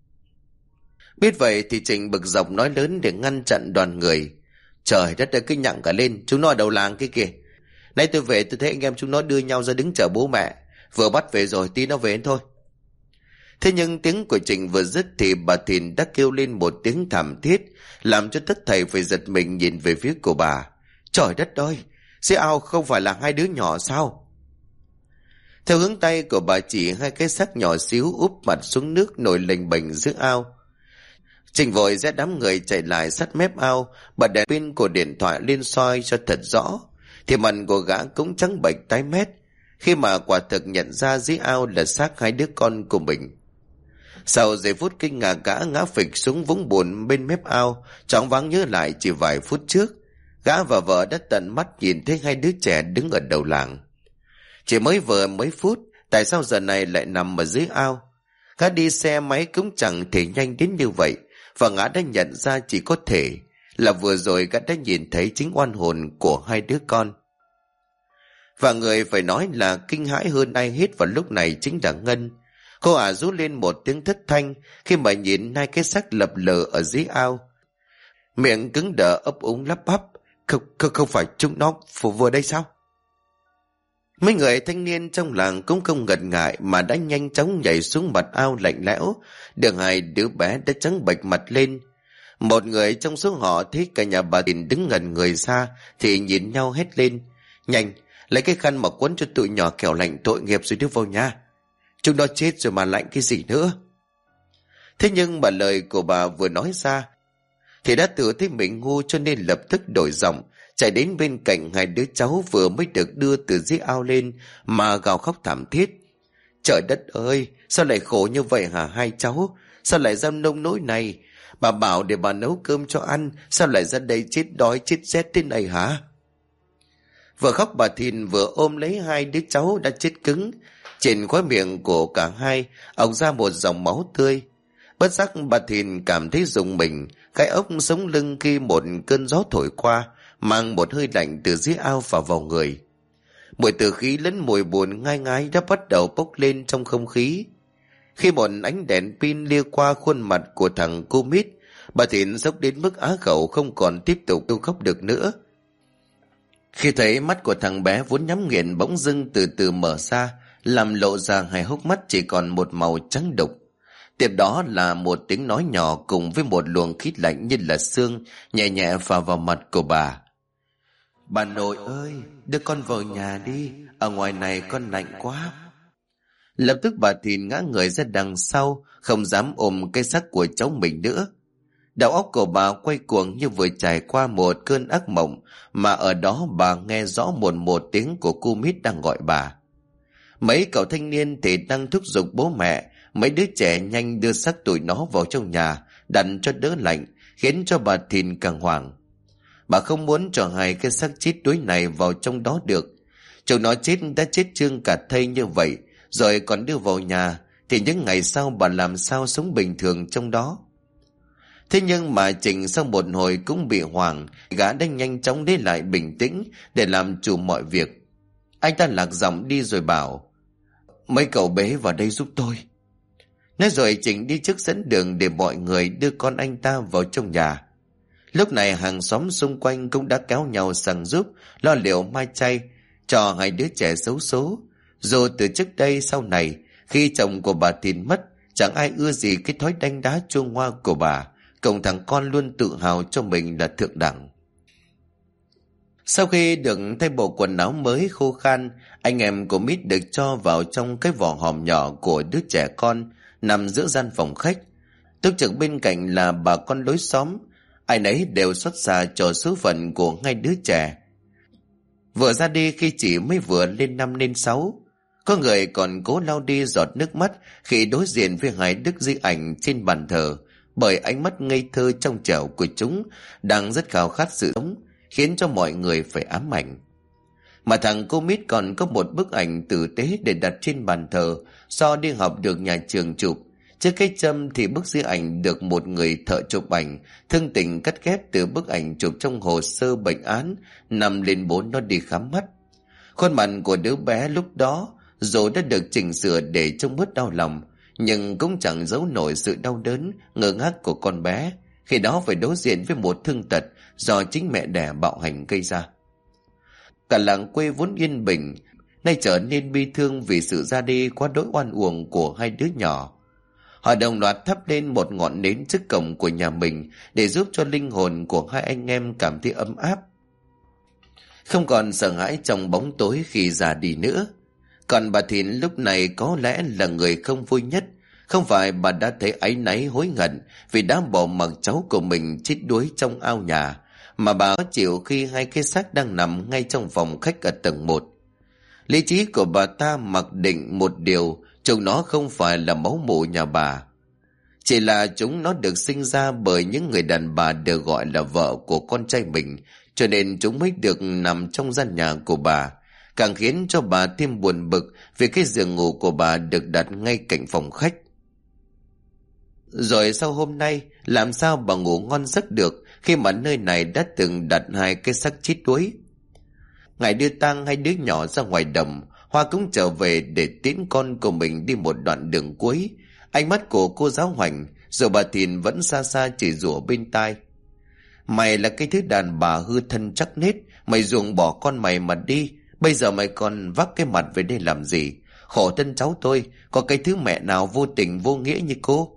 Biết vậy thì Trịnh bực dọc nói lớn để ngăn chặn đoàn người: trời đất ơi, cứ nhặng cả lên, chúng nó ở đầu làng kia kìa. Nãy tôi về tôi thấy anh em chúng nó đưa nhau ra đứng chờ bố mẹ, vừa bắt về rồi, tí nó về thôi. Thế nhưng tiếng của Trịnh vừa dứt thì bà Thìn đã kêu lên một tiếng thảm thiết, làm cho tất thầy phải giật mình nhìn về phía của bà. Trời đất ơi, dưới ao không phải là hai đứa nhỏ sao? Theo hướng tay của bà chỉ, hai cái xác nhỏ xíu úp mặt xuống nước nổi lềnh bềnh giữa ao. Trình vội dắt đám người chạy lại sát mép ao, bật đèn pin của điện thoại lên soi cho thật rõ. Thì mặt của gã cũng trắng bệch tái mét, khi mà quả thực nhận ra dưới ao là xác hai đứa con của mình. Sau giây phút kinh ngạc, gã ngã phịch xuống vũng bùn bên mép ao, choáng váng nhớ lại chỉ vài phút trước gã và vợ đã tận mắt nhìn thấy hai đứa trẻ đứng ở đầu làng. Chỉ mới vừa mấy phút, tại sao giờ này lại nằm ở dưới ao? Gã đi xe máy cũng chẳng thể nhanh đến như vậy, và gã đã nhận ra chỉ có thể là vừa rồi gã đã nhìn thấy chính oan hồn của hai đứa con. Và người phải nói là kinh hãi hơn ai hết vào lúc này chính là Ngân. Cô ả rú lên một tiếng thất thanh khi mà nhìn hai cái xác lập lờ ở dưới ao. Miệng cứng đờ ấp úng lắp bắp: Không phải chúng nó vừa đây sao? Mấy người thanh niên trong làng cũng không ngần ngại mà đã nhanh chóng nhảy xuống mặt ao lạnh lẽo. Được hai đứa bé đã trắng bệch mặt lên. Một người trong số họ thấy cả nhà bà Thìn đứng ngẩn người xa thì nhìn nhau hét lên: Nhanh, lấy cái khăn mà quấn cho tụi nhỏ kẻo lạnh tội nghiệp rồi đưa vào nhà. Chúng nó chết rồi mà lạnh cái gì nữa. Thế nhưng mà lời của bà vừa nói ra thì đã tự thấy mình ngu, cho nên lập tức đổi giọng, chạy đến bên cạnh hai đứa cháu vừa mới được đưa từ dưới ao lên mà gào khóc thảm thiết: Trời đất ơi, sao lại khổ như vậy hả hai cháu? Sao lại ra nông nỗi này? Bà bảo để bà nấu cơm cho ăn, sao lại ra đây chết đói chết rét thế này hả? Vừa khóc bà Thìn vừa ôm lấy hai đứa cháu đã chết cứng. Trên khóe miệng của cả hai ọc ra một dòng máu tươi. Bất giác bà Thìn cảm thấy rùng mình, cái ốc sống lưng khi một cơn gió thổi qua, mang một hơi lạnh từ dưới ao phả vào người. Mùi tử khí lẫn mùi buồn ngai ngái đã bắt đầu bốc lên trong không khí. Khi một ánh đèn pin lia qua khuôn mặt của thằng cô mít, bà Thìn sốc đến mức á khẩu, không còn tiếp tục kêu khóc được nữa. Khi thấy mắt của thằng bé vốn nhắm nghiền bỗng dưng từ từ mở ra, làm lộ ra hai hốc mắt chỉ còn một màu trắng đục. Tiếp đó là một tiếng nói nhỏ cùng với một luồng khí lạnh như là sương nhẹ nhẹ phả vào mặt của bà: Bà nội ơi, đưa con vào nhà đi, ở ngoài này con lạnh quá. Lập tức bà Thìn ngã người ra đằng sau, không dám ôm cái xác của cháu mình nữa. Đầu óc của bà quay cuồng như vừa trải qua một cơn ác mộng, mà ở đó bà nghe rõ một tiếng của cô mít đang gọi bà. Mấy cậu thanh niên thì đang thúc giục bố mẹ mấy đứa trẻ nhanh đưa xác tụi nó vào trong nhà đặt cho đỡ lạnh, khiến cho bà Thìn càng hoảng. Bà không muốn cho hai cái xác chết đuối này vào trong đó được. Chúng nó chết đã chết trương cả thây như vậy rồi còn đưa vào nhà thì những ngày sau bà làm sao sống bình thường trong đó? Thế nhưng mà Trình sau một hồi cũng bị hoảng, gã đã nhanh chóng lấy lại bình tĩnh để làm chủ mọi việc. Anh ta lạc giọng đi rồi bảo: Mấy cậu bé vào đây giúp tôi. Nói rồi Trình đi trước dẫn đường để mọi người đưa con anh ta vào trong nhà. Lúc này hàng xóm xung quanh cũng đã kéo nhau sang giúp, lo liệu mai chay cho hai đứa trẻ xấu số. Dù từ trước đây sau này, khi chồng của bà Thìn mất, chẳng ai ưa gì cái thói đánh đá chuông hoa của bà, cộng thằng con luôn tự hào cho mình là thượng đẳng. Sau khi được thay bộ quần áo mới khô khan, anh em của Mít được cho vào trong cái vỏ hòm nhỏ của đứa trẻ con nằm giữa gian phòng khách. Túc trực bên cạnh là bà con lối xóm, ai nấy đều xót xa cho số phận của hai đứa trẻ. Vừa ra đi khi chỉ mới vừa lên 5 lên 6, có người còn cố lau đi giọt nước mắt khi đối diện với hai đức di ảnh trên bàn thờ, bởi ánh mắt ngây thơ trong trẻo của chúng đang rất khao khát sự sống, khiến cho mọi người phải ám ảnh. Mà thằng cô Mít còn có một bức ảnh tử tế để đặt trên bàn thờ do đi học được nhà trường chụp. Trước cái châm thì bức di ảnh được một người thợ chụp ảnh thương tình cắt ghép từ bức ảnh chụp trong hồ sơ bệnh án nằm lên bốn nó đi khám mắt. Khuôn mặt của đứa bé lúc đó dù đã được chỉnh sửa để trông bớt đau lòng, nhưng cũng chẳng giấu nổi sự đau đớn ngơ ngác của con bé khi đó phải đối diện với một thương tật do chính mẹ đẻ bạo hành gây ra. Cả làng quê vốn yên bình nay trở nên bi thương vì sự ra đi quá đỗi oan uổng của hai đứa nhỏ. Họ đồng loạt thắp lên một ngọn nến trước cổng của nhà mình để giúp cho linh hồn của hai anh em cảm thấy ấm áp, không còn sợ hãi trong bóng tối khi già đi nữa. Còn bà Thìn lúc này có lẽ là người không vui nhất. Không phải bà đã thấy áy náy hối hận vì đã bỏ mặc cháu của mình chết đuối trong ao nhà, mà bà khó chịu khi hai cái xác đang nằm ngay trong phòng khách ở tầng 1. Lý trí của bà ta mặc định một điều: chúng nó không phải là máu mủ nhà bà, chỉ là chúng nó được sinh ra bởi những người đàn bà được gọi là vợ của con trai mình, cho nên chúng mới được nằm trong gian nhà của bà, càng khiến cho bà thêm buồn bực vì cái giường ngủ của bà được đặt ngay cạnh phòng khách. Rồi sau hôm nay, làm sao bà ngủ ngon giấc được khi mà nơi này đã từng đặt hai cái xác chết đuối? Ngày đưa tang hai đứa nhỏ ra ngoài đồng, Hoa cũng trở về để tiễn con của mình đi một đoạn đường cuối. Ánh mắt của cô giáo Hoành, rồi bà Thìn vẫn xa xa chỉ rủa bên tai: mày là cái thứ đàn bà hư thân chắc nết, mày ruồng bỏ con mày mà đi, bây giờ mày còn vác cái mặt về đây làm gì? Khổ thân cháu tôi, có cái thứ mẹ nào vô tình vô nghĩa như cô.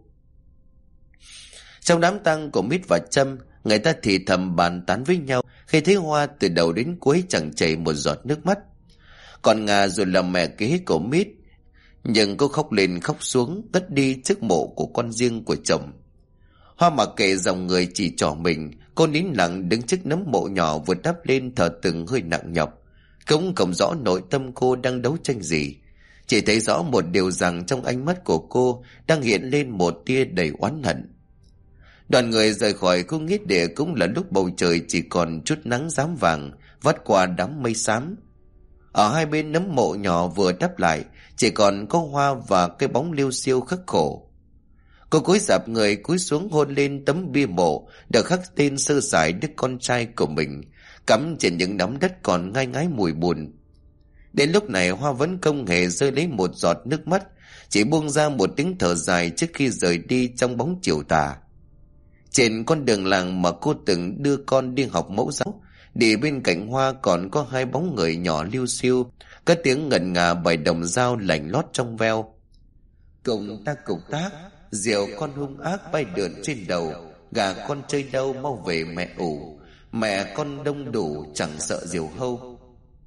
Trong đám tang của Mít và Trâm, người ta thì thầm bàn tán với nhau khi thấy Hoa từ đầu đến cuối chẳng chảy một giọt nước mắt. Còn Nga dù là mẹ kế của Mít, nhưng cô khóc lên khóc xuống cất đi trước mộ của con riêng của chồng. Hoa mặc kệ dòng người chỉ trỏ mình, cô nín lặng đứng trước nấm mộ nhỏ vừa đắp lên thở từng hơi nặng nhọc. Cũng không rõ nội tâm cô đang đấu tranh gì, chỉ thấy rõ một điều rằng trong ánh mắt của cô đang hiện lên một tia đầy oán hận. Đoàn người rời khỏi khu nghĩa địa cũng là lúc bầu trời chỉ còn chút nắng rám vàng vắt qua đám mây xám. Ở hai bên nấm mộ nhỏ vừa đắp lại, chỉ còn có Hoa và cái bóng liêu xiêu khắc khổ. Cô cúi rạp người cúi xuống hôn lên tấm bia mộ được khắc tên sơ sài đứa con trai của mình, cắm trên những nắm đất còn ngai ngái mùi bùn. Đến lúc này Hoa vẫn không hề rơi lấy một giọt nước mắt, chỉ buông ra một tiếng thở dài trước khi rời đi trong bóng chiều tà. Trên con đường làng mà cô từng đưa con đi học mẫu giáo, đi bên cạnh Hoa còn có hai bóng người nhỏ liêu xiêu, có tiếng ngần ngà bài đồng dao lạnh lót trong veo. Cùng ta cục tác, diều con hung ác bay lượn trên đầu, gà con chơi đâu mau về mẹ ủ, mẹ con đông đủ chẳng sợ diều hâu.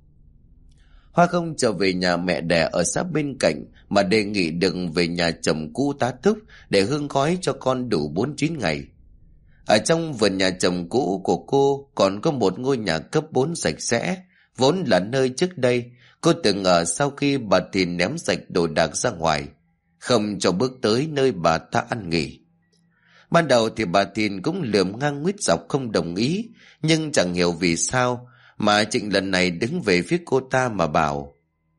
Hoa không trở về nhà mẹ đẻ ở xã bên cạnh, mà đề nghị đừng về nhà chồng cũ tá túc để hương khói cho con đủ 49 ngày. Ở trong vườn nhà chồng cũ của cô còn có một ngôi nhà cấp 4 sạch sẽ, vốn là nơi trước đây cô từng ở sau khi bà Thìn ném sạch đồ đạc ra ngoài, không cho bước tới nơi bà ta ăn nghỉ. Ban đầu thì bà Thìn cũng lườm ngang nguyết dọc không đồng ý, nhưng chẳng hiểu vì sao mà Trịnh lần này đứng về phía cô ta mà bảo: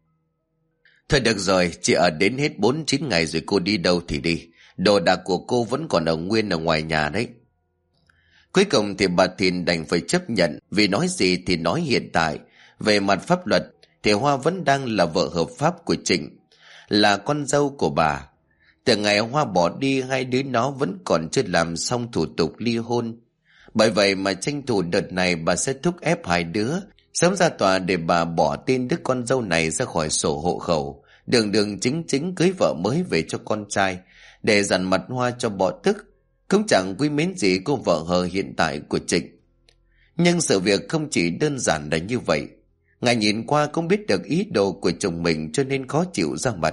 thôi được rồi, chị ở đến hết 49 ngày rồi cô đi đâu thì đi, đồ đạc của cô vẫn còn ở nguyên ở ngoài nhà đấy. Cuối cùng thì bà Thìn đành phải chấp nhận, vì nói gì thì nói, hiện tại về mặt pháp luật thì Hoa vẫn đang là vợ hợp pháp của Trịnh, là con dâu của bà. Từ ngày Hoa bỏ đi, hai đứa nó vẫn còn chưa làm xong thủ tục ly hôn. Bởi vậy mà tranh thủ đợt này bà sẽ thúc ép hai đứa sớm ra tòa để bà bỏ tên đứa con dâu này ra khỏi sổ hộ khẩu, đường đường chính chính cưới vợ mới về cho con trai, để dằn mặt Hoa cho bỏ tức. Cũng chẳng quý mến gì cô vợ hờ hiện tại của Trịnh. Nhưng sự việc không chỉ đơn giản là như vậy. Ngài nhìn qua cũng biết được ý đồ của chồng mình, cho nên khó chịu ra mặt.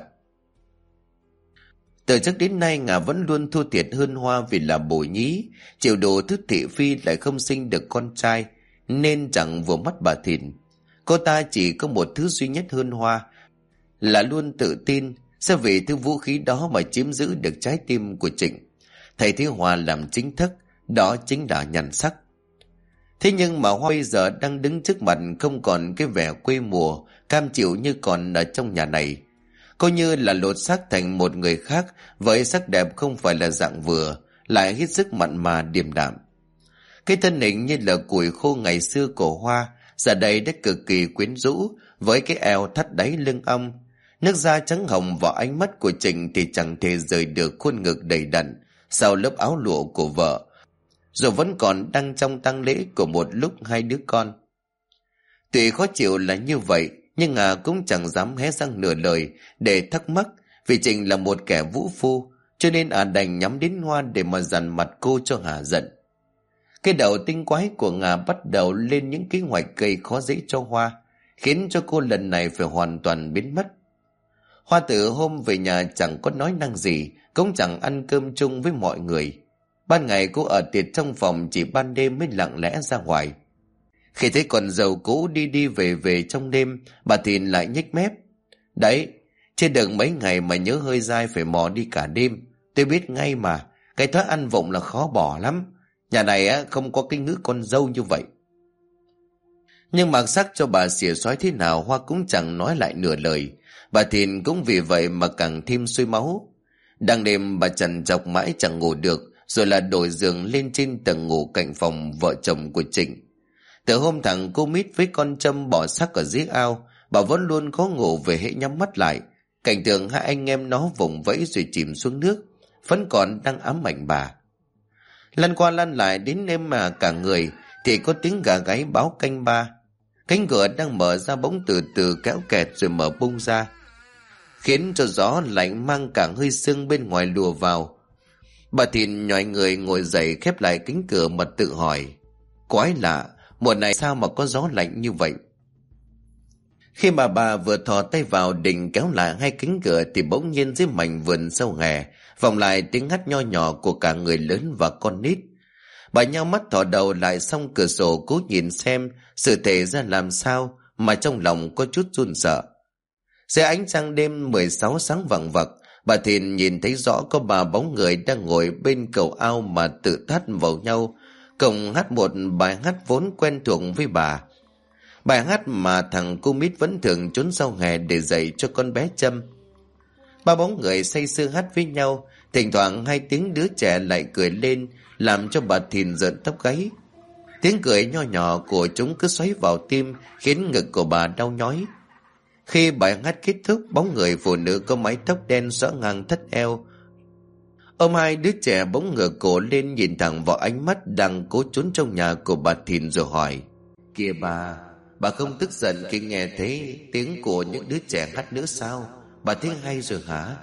Từ trước đến nay Ngà vẫn luôn thua thiệt hơn Hoa vì là bồ nhí, chịu đồ thứ thị phi lại không sinh được con trai, nên chẳng vừa mắt bà Thìn. Cô ta chỉ có một thứ duy nhất hơn Hoa, là luôn tự tin sẽ vì thứ vũ khí đó mà chiếm giữ được trái tim của Trịnh. Thầy thấy Hoa làm chính thức, đó chính là nhan sắc. Thế nhưng mà Hoa bây giờ đang đứng trước mặt không còn cái vẻ quê mùa, cam chịu như còn ở trong nhà này. Cô như là lột xác thành một người khác, với sắc đẹp không phải là dạng vừa, lại hết sức mặn mà điềm đạm. Cái thân hình như là củi khô ngày xưa của Hoa, giờ đây đã cực kỳ quyến rũ, với cái eo thắt đáy lưng ong. Nước da trắng hồng vào ánh mắt của Trịnh thì chẳng thể rời được khuôn ngực đầy đặn sau lớp áo lụa của vợ, rồi vẫn còn đang trong tang lễ của một lúc hai đứa con. Tuy khó chịu là như vậy, nhưng Ngà cũng chẳng dám hé răng nửa lời để thắc mắc, vì Trịnh là một kẻ vũ phu, cho nên đành nhắm đến Hoa để mà dằn mặt cô cho hả giận. Cái đầu tinh quái của Ngà bắt đầu lên những kế hoạch gây khó dễ cho Hoa, khiến cho cô lần này phải hoàn toàn biến mất. Hoa từ hôm về nhà chẳng có nói năng gì, cũng chẳng ăn cơm chung với mọi người. Ban ngày cô ở tiệt trong phòng, chỉ ban đêm mới lặng lẽ ra ngoài. Khi thấy con dâu cũ đi đi về về trong đêm, bà Thìn lại nhếch mép. Đấy, trên đường mấy ngày mà nhớ hơi dai phải mò đi cả đêm. Tôi biết ngay mà, cái thói ăn vụng là khó bỏ lắm. Nhà này á không có cái ngữ con dâu như vậy. Nhưng mặc sắc cho bà xỉa xói thế nào, Hoa cũng chẳng nói lại nửa lời. Bà Thìn cũng vì vậy mà càng thêm sôi máu. Đang đêm bà trằn trọc mãi chẳng ngủ được, rồi là đổi giường lên trên tầng ngủ cạnh phòng vợ chồng của Trịnh. Từ hôm thằng cô Mít với con Trâm bỏ xác ở dưới ao, bà vẫn luôn khó ngủ về hễ nhắm mắt lại. Cảnh tượng hai anh em nó vùng vẫy rồi chìm xuống nước vẫn còn đang ám ảnh bà. Lăn qua lăn lại đến đêm mà cả người thì có tiếng gà gáy báo canh ba. Cánh cửa đang mở ra bỗng từ từ kéo kẹt rồi mở bung ra, khiến cho gió lạnh mang cả hơi sương bên ngoài lùa vào. Bà Thìn nhòi người ngồi dậy khép lại cánh cửa mà tự hỏi, quái lạ, mùa này sao mà có gió lạnh như vậy? Khi mà bà vừa thò tay vào định kéo lại hai cánh cửa thì bỗng nhiên dưới mảnh vườn sau hè vọng lại tiếng hắt nho nhỏ của cả người lớn và con nít. Bà nhao mắt thò đầu lại song cửa sổ cố nhìn xem sự thể ra làm sao, mà trong lòng có chút run sợ. Dưới ánh trăng đêm 16 sáng vằng vặc, bà Thìn nhìn thấy rõ có ba bóng người đang ngồi bên cầu ao mà tự thắt vào nhau, cùng hát một bài hát vốn quen thuộc với bà. Bài hát mà thằng cu Mít vẫn thường trốn sau hè để dạy cho con bé Trâm. Ba bóng người say sưa hát với nhau, thỉnh thoảng hai tiếng đứa trẻ lại cười lên, làm cho bà Thìn rợn tóc gáy. Tiếng cười nho nhỏ của chúng cứ xoáy vào tim, khiến ngực của bà đau nhói. Khi bài hát kết thúc, bóng người phụ nữ có mái tóc đen xõa ngang thắt eo ôm hai đứa trẻ bỗng ngửa cổ lên nhìn thẳng vào ánh mắt đang cố trốn trong nhà của bà Thìn rồi hỏi, kìa bà không tức giận khi nghe thấy tiếng của những đứa trẻ hát nữa sao? Bà thấy hay rồi hả?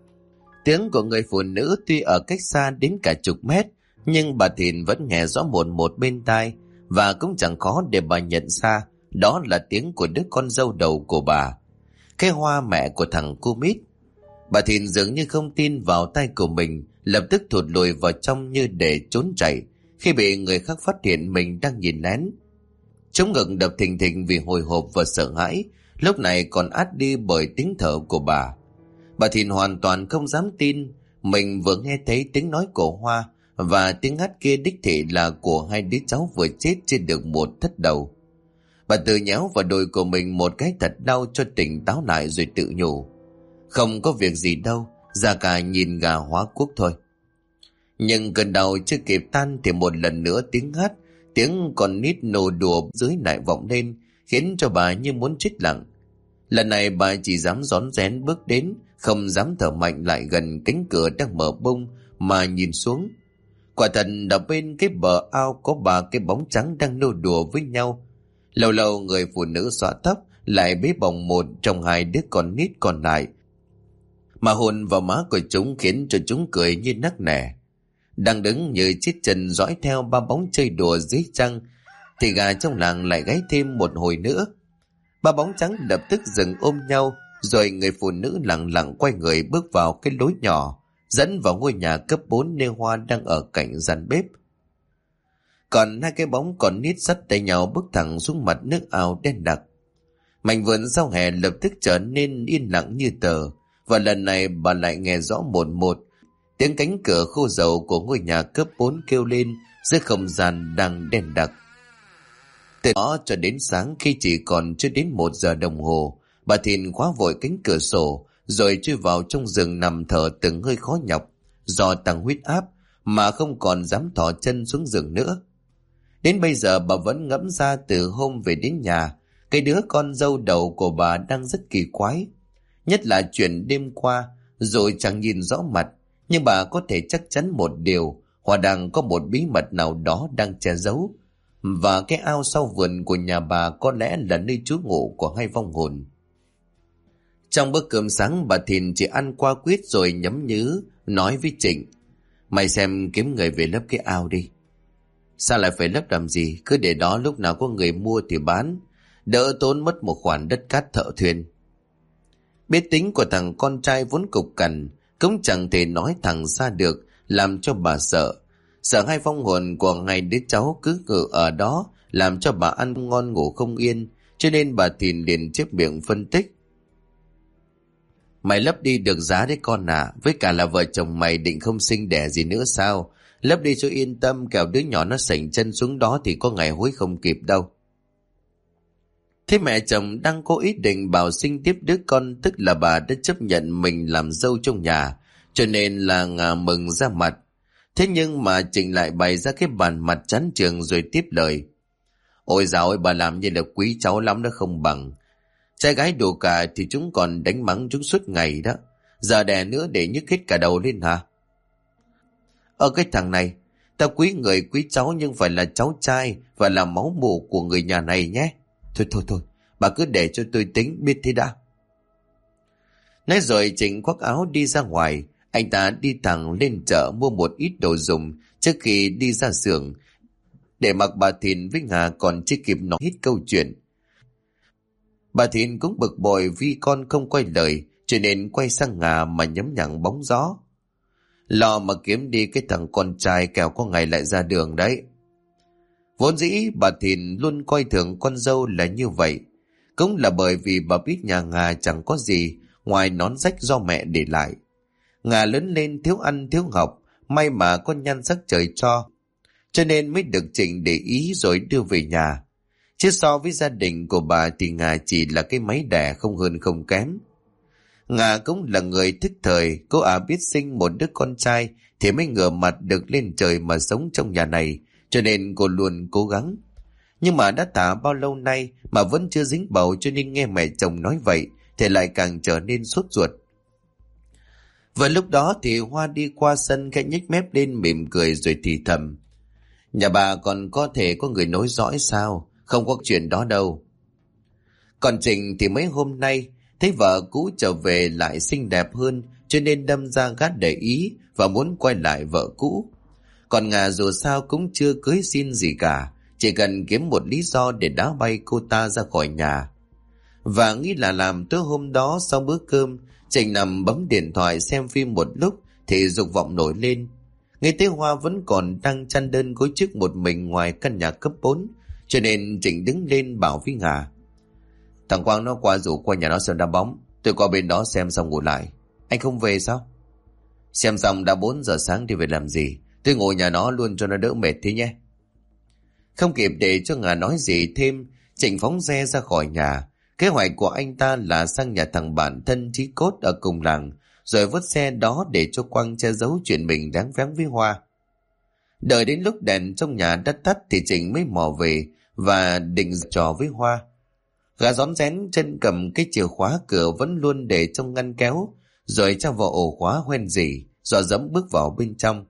Tiếng của người phụ nữ tuy ở cách xa đến cả chục mét, nhưng bà Thìn vẫn nghe rõ một bên tai, và cũng chẳng khó để bà nhận ra đó là tiếng của đứa con dâu đầu của bà, cái Hoa mẹ của thằng cu Mít. Bà Thìn dường như không tin vào tai của mình, lập tức thụt lùi vào trong như để trốn chạy khi bị người khác phát hiện mình đang nhìn lén. Chống ngực đập thình thình vì hồi hộp và sợ hãi, lúc này còn át đi bởi tiếng thở của bà. Bà Thìn hoàn toàn không dám tin mình vừa nghe thấy tiếng nói của Hoa, và tiếng hát kia đích thị là của hai đứa cháu vừa chết trên đường một thất đầu. Bà tự nhéo vào đùi của mình một cái thật đau cho tỉnh táo lại rồi tự nhủ, không có việc gì đâu, già cả nhìn gà hóa quốc thôi. Nhưng cơn đau chưa kịp tan thì một lần nữa tiếng hát, tiếng con nít nô đùa dưới lại vọng lên, khiến cho bà như muốn chết lặng. Lần này bà chỉ dám rón rén bước đến, không dám thở mạnh lại gần cánh cửa đang mở bung mà nhìn xuống. Quả thật ở bên cái bờ ao có ba cái bóng trắng đang nô đùa với nhau. Lâu lâu người phụ nữ xõa tóc lại bế bồng một trong hai đứa con nít còn lại, mà hôn vào má của chúng khiến cho chúng cười như nắc nẻ. Đang đứng như chiếc chân dõi theo ba bóng chơi đùa dưới trăng thì gà trong làng lại gáy thêm một hồi nữa. Ba bóng trắng lập tức dừng ôm nhau, rồi người phụ nữ lặng lặng quay người bước vào cái lối nhỏ dẫn vào ngôi nhà cấp 4 nơi Hoa đang ở cạnh gian bếp. Còn hai cái bóng còn nít dắt tay nhau bước thẳng xuống mặt nước ao đen đặc. Mảnh vườn sau hè lập tức trở nên yên lặng như tờ, và lần này bà lại nghe rõ một tiếng cánh cửa khô dầu của ngôi nhà cấp 4 kêu lên dưới không gian đang đen đặc. Từ đó cho đến sáng, khi chỉ còn chưa đến 1 giờ đồng hồ, bà Thìn khóa vội cánh cửa sổ rồi chui vào trong giường nằm thở từng hơi khó nhọc do tăng huyết áp, mà không còn dám thò chân xuống giường nữa. Đến bây giờ bà vẫn ngẫm ra từ hôm về đến nhà, cái đứa con dâu đầu của bà đang rất kỳ quái. Nhất là chuyện đêm qua, rồi chẳng nhìn rõ mặt, nhưng bà có thể chắc chắn một điều, Hoa đang có một bí mật nào đó đang che giấu, và cái ao sau vườn của nhà bà có lẽ là nơi trú ngụ của hai vong hồn. Trong bữa cơm sáng, bà Thìn chỉ ăn qua quýt rồi nhấm nhứ nói với Trịnh, mày xem kiếm người về lấp cái ao đi. Sao lại phải lấp làm gì, cứ để đó lúc nào có người mua thì bán, đỡ tốn mất một khoản đất cát thợ thuyền. Biết tính của thằng con trai vốn cục cằn, cũng chẳng thể nói thẳng ra được, làm cho bà sợ. Sợ hai vong hồn của hai đứa cháu cứ ngự ở đó, làm cho bà ăn ngon ngủ không yên, cho nên bà Thìn liền chép miệng phân tích. Mày lấp đi được giá đấy con à, với cả là vợ chồng mày định không sinh đẻ gì nữa sao? Lấp đi cho yên tâm, kẻo đứa nhỏ nó sảnh chân xuống đó thì có ngày hối không kịp đâu. Thế mẹ chồng đang có ý định bảo sinh tiếp đứa con, tức là bà đã chấp nhận mình làm dâu trong nhà, cho nên là ngà mừng ra mặt. Thế nhưng mà Trịnh lại bày ra cái bàn mặt chán chường rồi tiếp lời. Ôi dạo ơi, bà làm như là quý cháu lắm đó không bằng. Trai gái đủ cả thì chúng còn đánh mắng chúng suốt ngày đó. Giờ đẻ nữa để nhức hết cả đầu lên hả? Cái thằng này, ta quý người quý cháu nhưng phải là cháu trai và là máu mủ của người nhà này nhé. Thôi, bà cứ để cho tôi tính, biết thế đã. Nói rồi Trịnh khoác áo đi ra ngoài. Anh ta đi thẳng lên chợ mua một ít đồ dùng trước khi đi ra xưởng, để mặc bà Thìn với Nga còn chưa kịp nói hết câu chuyện. Bà Thìn cũng bực bội vì con không quay lời, cho nên quay sang Nga mà nhấm nhặng bóng gió. Lo mà kiếm đi cái thằng con trai, kẻo có ngày lại ra đường đấy. Vốn dĩ bà Thìn luôn coi thường con dâu là như vậy. Cũng là bởi vì bà biết nhà Nga chẳng có gì ngoài nón rách do mẹ để lại. Nga lớn lên thiếu ăn thiếu học, may mà có nhan sắc trời cho nên mới được Trịnh để ý rồi đưa về nhà. Chứ so với gia đình của bà thì Nga chỉ là cái máy đẻ không hơn không kém. Nga cũng là người thức thời, cô biết sinh một đứa con trai thì mới ngửa mặt được lên trời mà sống trong nhà này, cho nên cô luôn cố gắng. Nhưng mà đã tả bao lâu nay mà vẫn chưa dính bầu, cho nên nghe mẹ chồng nói vậy thì lại càng trở nên sốt ruột. Vừa lúc đó thì Hoa đi qua sân khẽ nhếch mép lên mỉm cười rồi thì thầm. Nhà bà còn có thể có người nối dõi sao? Không có chuyện đó đâu. Còn Trịnh thì mấy hôm nay thấy vợ cũ trở về lại xinh đẹp hơn, cho nên đâm ra gắt để ý và muốn quay lại vợ cũ. Còn Nga dù sao cũng chưa cưới xin gì cả, chỉ cần kiếm một lý do để đá bay cô ta ra khỏi nhà. Và nghĩ là làm tối hôm đó sau bữa cơm, Trịnh nằm bấm điện thoại xem phim một lúc thì dục vọng nổi lên. Nghe thấy Hoa vẫn còn đang chăn đơn gối trước một mình ngoài căn nhà cấp 4, cho nên Trịnh đứng lên bảo với Nga. Thằng Quang nó qua rủ qua nhà nó xem đá bóng, tôi qua bên đó xem xong ngủ lại. Anh không về sao? Xem xong đã 4 giờ sáng thì về làm gì? Tôi ngồi nhà nó luôn cho nó đỡ mệt thế nhé. Không kịp để cho Nga nói gì thêm, Trịnh phóng xe ra khỏi nhà. Kế hoạch của anh ta là sang nhà thằng bạn thân chí cốt ở cùng làng, rồi vứt xe đó để cho Quang che giấu chuyện mình đáng vén với Hoa. Đợi đến lúc đèn trong nhà đã tắt thì Trịnh mới mò về và định trò với Hoa. Gã rón rén chân cầm cái chìa khóa cửa vẫn luôn để trong ngăn kéo, rồi cho vào ổ khóa hoen rỉ, dò dẫm bước vào bên trong.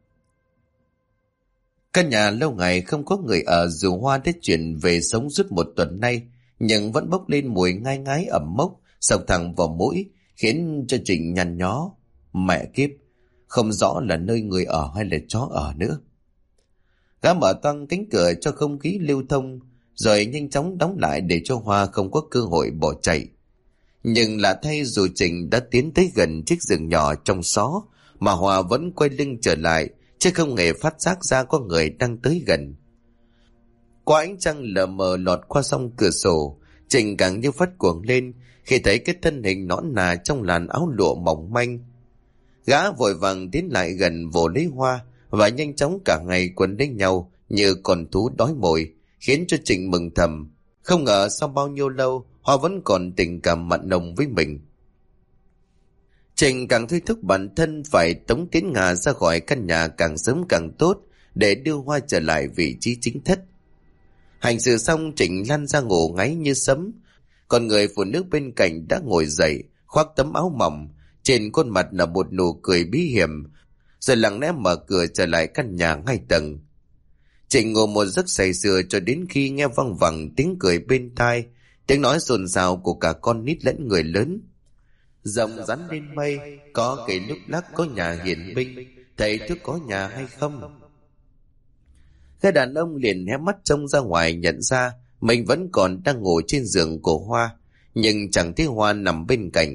Căn nhà lâu ngày không có người ở, dù Hoa đã chuyển về sống suốt 1 tuần nay, nhưng vẫn bốc lên mùi ngai ngái ẩm mốc, xộc thẳng vào mũi, khiến cho Trịnh nhăn nhó. Mẹ kiếp, không rõ là nơi người ở hay là chó ở nữa. Gã mở toang cánh cửa cho không khí lưu thông, rồi nhanh chóng đóng lại để cho Hoa không có cơ hội bỏ chạy. Nhưng lạ thay, dù Trịnh đã tiến tới gần chiếc giường nhỏ trong xó, mà Hoa vẫn quay lưng trở lại, chứ không hề phát giác ra có người đang tới gần. Qua ánh trăng lờ mờ lọt qua song cửa sổ, Trịnh càng như phát cuồng lên khi thấy cái thân hình nõn nà trong làn áo lụa mỏng manh. Gã vội vàng tiến lại gần vồ lấy Hoa và nhanh chóng cả ngày quấn lấy nhau như con thú đói mồi, khiến cho Trịnh mừng thầm. Không ngờ sau bao nhiêu lâu Hoa vẫn còn tình cảm mặn nồng với mình. Trịnh càng thôi thúc bản thân phải tống tiến Nga ra khỏi căn nhà càng sớm càng tốt, để đưa Hoa trở lại vị trí chính thất. Hành sự xong, Trịnh lăn ra ngủ ngáy như sấm. Còn người phụ nữ bên cạnh đã ngồi dậy, khoác tấm áo mỏng, trên khuôn mặt là một nụ cười bí hiểm, rồi lặng lẽ mở cửa trở lại căn nhà 2 tầng. Trịnh ngủ một giấc say sưa cho đến khi nghe văng vẳng tiếng cười bên tai, tiếng nói xôn xao của cả con nít lẫn người lớn. Rồng rắn lên mây, có cây lúc lắc, có nhà hiển binh, thầy thức có nhà hay không? Cái đàn ông liền hé mắt trông ra ngoài, nhận ra mình vẫn còn đang ngồi trên giường của Hoa, nhưng chẳng thấy Hoa nằm bên cạnh.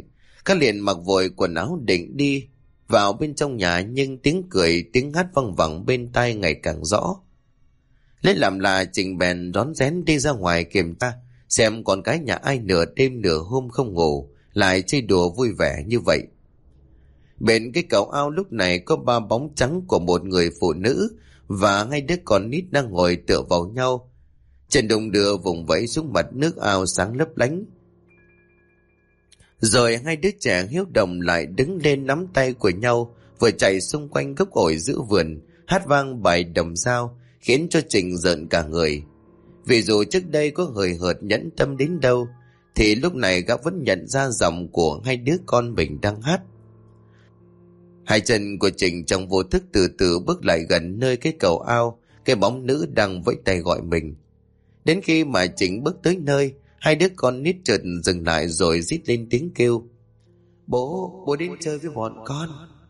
Các liền mặc vội quần áo định đi vào bên trong nhà, nhưng tiếng cười tiếng hát văng vẳng bên tai ngày càng rõ. Lấy làm là Trịnh bèn rón rén đi ra ngoài kiểm tra xem con cái nhà ai nửa đêm nửa hôm không ngủ lại chơi đùa vui vẻ như vậy. Bên cái cầu ao lúc này có 3 bóng trắng của một người phụ nữ và 2 đứa con nít đang ngồi tựa vào nhau. Chân đung đưa vùng vẫy xuống mặt nước ao sáng lấp lánh. Rồi 2 đứa trẻ hiếu động lại đứng lên nắm tay của nhau, vừa chạy xung quanh gốc ổi giữa vườn, hát vang bài đồng dao, khiến cho Trịnh rợn cả người. Vì dù trước đây có hời hợt nhẫn tâm đến đâu, thì lúc này gã vẫn nhận ra giọng của 2 đứa con mình đang hát. Hai chân của Trịnh trong vô thức từ từ bước lại gần nơi cái cầu ao, cái bóng nữ đang vẫy tay gọi mình. Đến khi mà Trịnh bước tới nơi, 2 đứa con nít chợt dừng lại rồi rít lên tiếng kêu: Bố đến chơi với bọn con.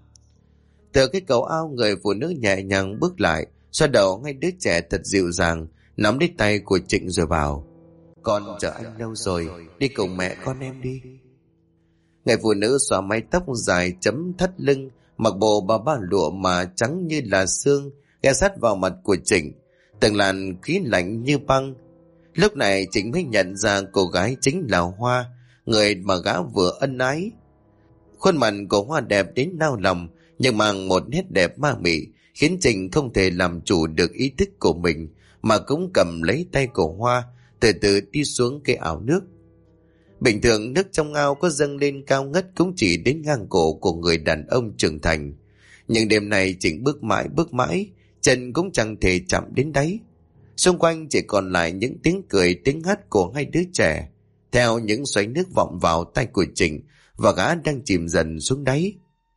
Từ cái cầu ao, người phụ nữ nhẹ nhàng bước lại, xoa đầu 2 đứa trẻ thật dịu dàng, nắm lấy tay của Trịnh rồi bảo: Con chờ anh lâu rồi, đi cùng mẹ con em đi. Người phụ nữ xõa mái tóc dài chấm thắt lưng, mặc bộ ba lụa mà trắng như là xương, ghé sát vào mặt của Trịnh, từng làn khí lạnh như băng. Lúc này Trịnh mới nhận ra cô gái chính là Hoa, người mà gã vừa ân ái. Khuôn mặt của Hoa đẹp đến nao lòng, nhưng mang một nét đẹp ma mị, khiến Trịnh không thể làm chủ được ý thức của mình, mà cũng cầm lấy tay của Hoa, từ từ đi xuống cái ao nước. Bình thường nước trong ao có dâng lên cao ngất cũng chỉ đến ngang cổ của người đàn ông trưởng thành. Nhưng đêm nay Trịnh bước mãi, chân cũng chẳng thể chạm đến đáy. Xung quanh chỉ còn lại những tiếng cười tiếng hát của 2 đứa trẻ, theo những xoáy nước vọng vào tay của Trịnh, và gã đang chìm dần xuống đáy.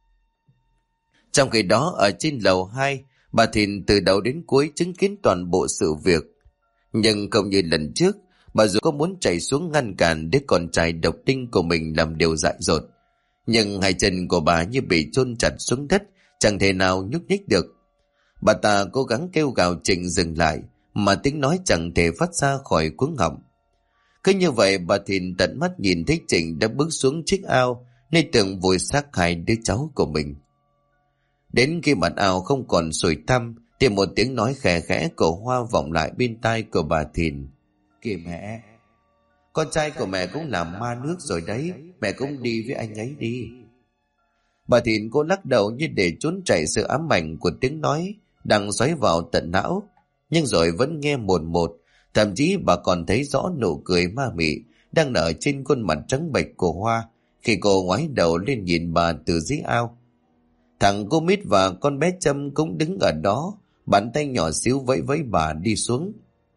Trong khi đó ở trên lầu 2, bà Thìn từ đầu đến cuối chứng kiến toàn bộ sự việc. Nhưng không như lần trước, bà dù có muốn chạy xuống ngăn cản đứa con trai độc đinh của mình làm điều dại dột, nhưng 2 chân của bà như bị chôn chặt xuống đất, chẳng thể nào nhúc nhích được. Bà ta cố gắng kêu gào Trịnh dừng lại, mà tiếng nói chẳng thể phát ra khỏi cuống họng. Cứ như vậy bà Thìn tận mắt nhìn thấy Trịnh đã bước xuống chiếc ao, nơi tưởng vùi xác 2 đứa cháu của mình. Đến khi mặt ao không còn sủi tăm, thì một tiếng nói khẽ khẽ của Hoa vọng lại bên tai của bà Thìn: Kìa mẹ, con trai của mẹ cũng làm ma nước rồi đấy, mẹ cũng đi với anh ấy đi. Bà Thìn cô lắc đầu như để trốn chạy sự ám ảnh của tiếng nói đang xoáy vào tận não, nhưng rồi vẫn nghe một, thậm chí bà còn thấy rõ nụ cười ma mị đang nở trên khuôn mặt trắng bệch của Hoa khi cô ngoái đầu lên nhìn bà từ dưới ao. Thằng cô Mít và con bé Trâm cũng đứng ở đó, bàn tay nhỏ xíu vẫy vẫy bà đi xuống.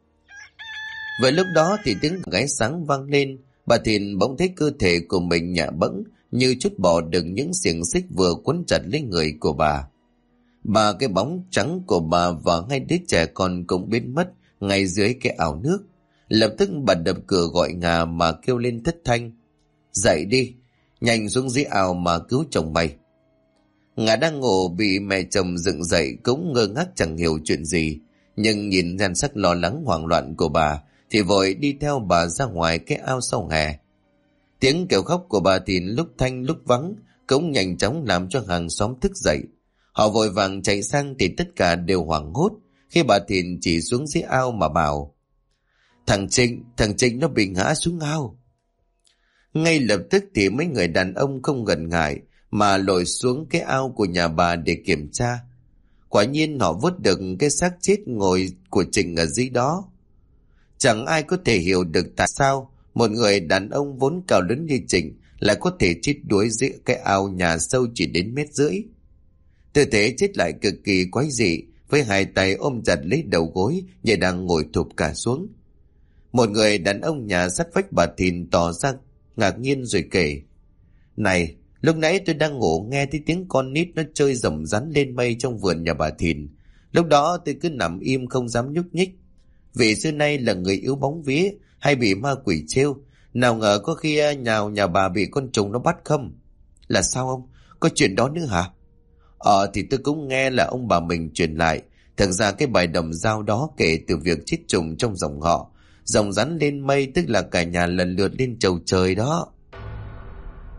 Vậy lúc đó thì tiếng gáy sáng vang lên, bà Thìn bỗng thấy cơ thể của mình nhẹ bẫng, như chút bỏ được những xiềng xích vừa quấn chặt lấy người của bà. Bà cái bóng trắng của bà và 2 đứa trẻ con cũng biến mất ngay dưới cái ao nước. Lập tức bà đập cửa gọi Ngà mà kêu lên thất thanh: Dậy đi, nhanh xuống dưới ao mà cứu chồng mày. Ngà đang ngủ bị mẹ chồng dựng dậy cũng ngơ ngác chẳng hiểu chuyện gì, nhưng nhìn nhan sắc lo lắng hoảng loạn của bà thì vội đi theo bà ra ngoài cái ao sau hè. Tiếng kêu khóc của bà Thìn lúc thanh lúc vắng cũng nhanh chóng làm cho hàng xóm thức dậy. Họ vội vàng chạy sang thì tất cả đều hoảng hốt khi bà Thìn chỉ xuống dưới ao mà bảo: Thằng Trịnh nó bị ngã xuống ao. Ngay lập tức thì mấy người đàn ông không ngần ngại mà lội xuống cái ao của nhà bà để kiểm tra. Quả nhiên họ vớt được cái xác chết ngồi của Trịnh ở dưới đó. Chẳng ai có thể hiểu được tại sao một người đàn ông vốn cao lớn như Trịnh lại có thể chết đuối dưới cái ao nhà sâu chỉ đến 1,5 mét. Tư thế chết lại cực kỳ quái dị, với 2 tay ôm chặt lấy đầu gối như đang ngồi thụp cả xuống. Một người đàn ông nhà sát vách bà Thìn tỏ ra ngạc nhiên rồi kể: Này, lúc nãy tôi đang ngủ nghe thấy tiếng con nít nó chơi rồng rắn lên mây trong vườn nhà bà Thìn. Lúc đó tôi cứ nằm im không dám nhúc nhích, vì xưa nay là người yếu bóng vía hay bị ma quỷ trêu, nào ngờ có khi nhào nhà bà bị con trùng nó bắt không. Là sao ông? Có chuyện đó nữa hả? Thì tôi cũng nghe là ông bà mình truyền lại. Thực ra cái bài đồng dao đó kể từ việc chết trùng trong dòng họ, rồng rắn lên mây, tức là cả nhà lần lượt lên chầu trời đó.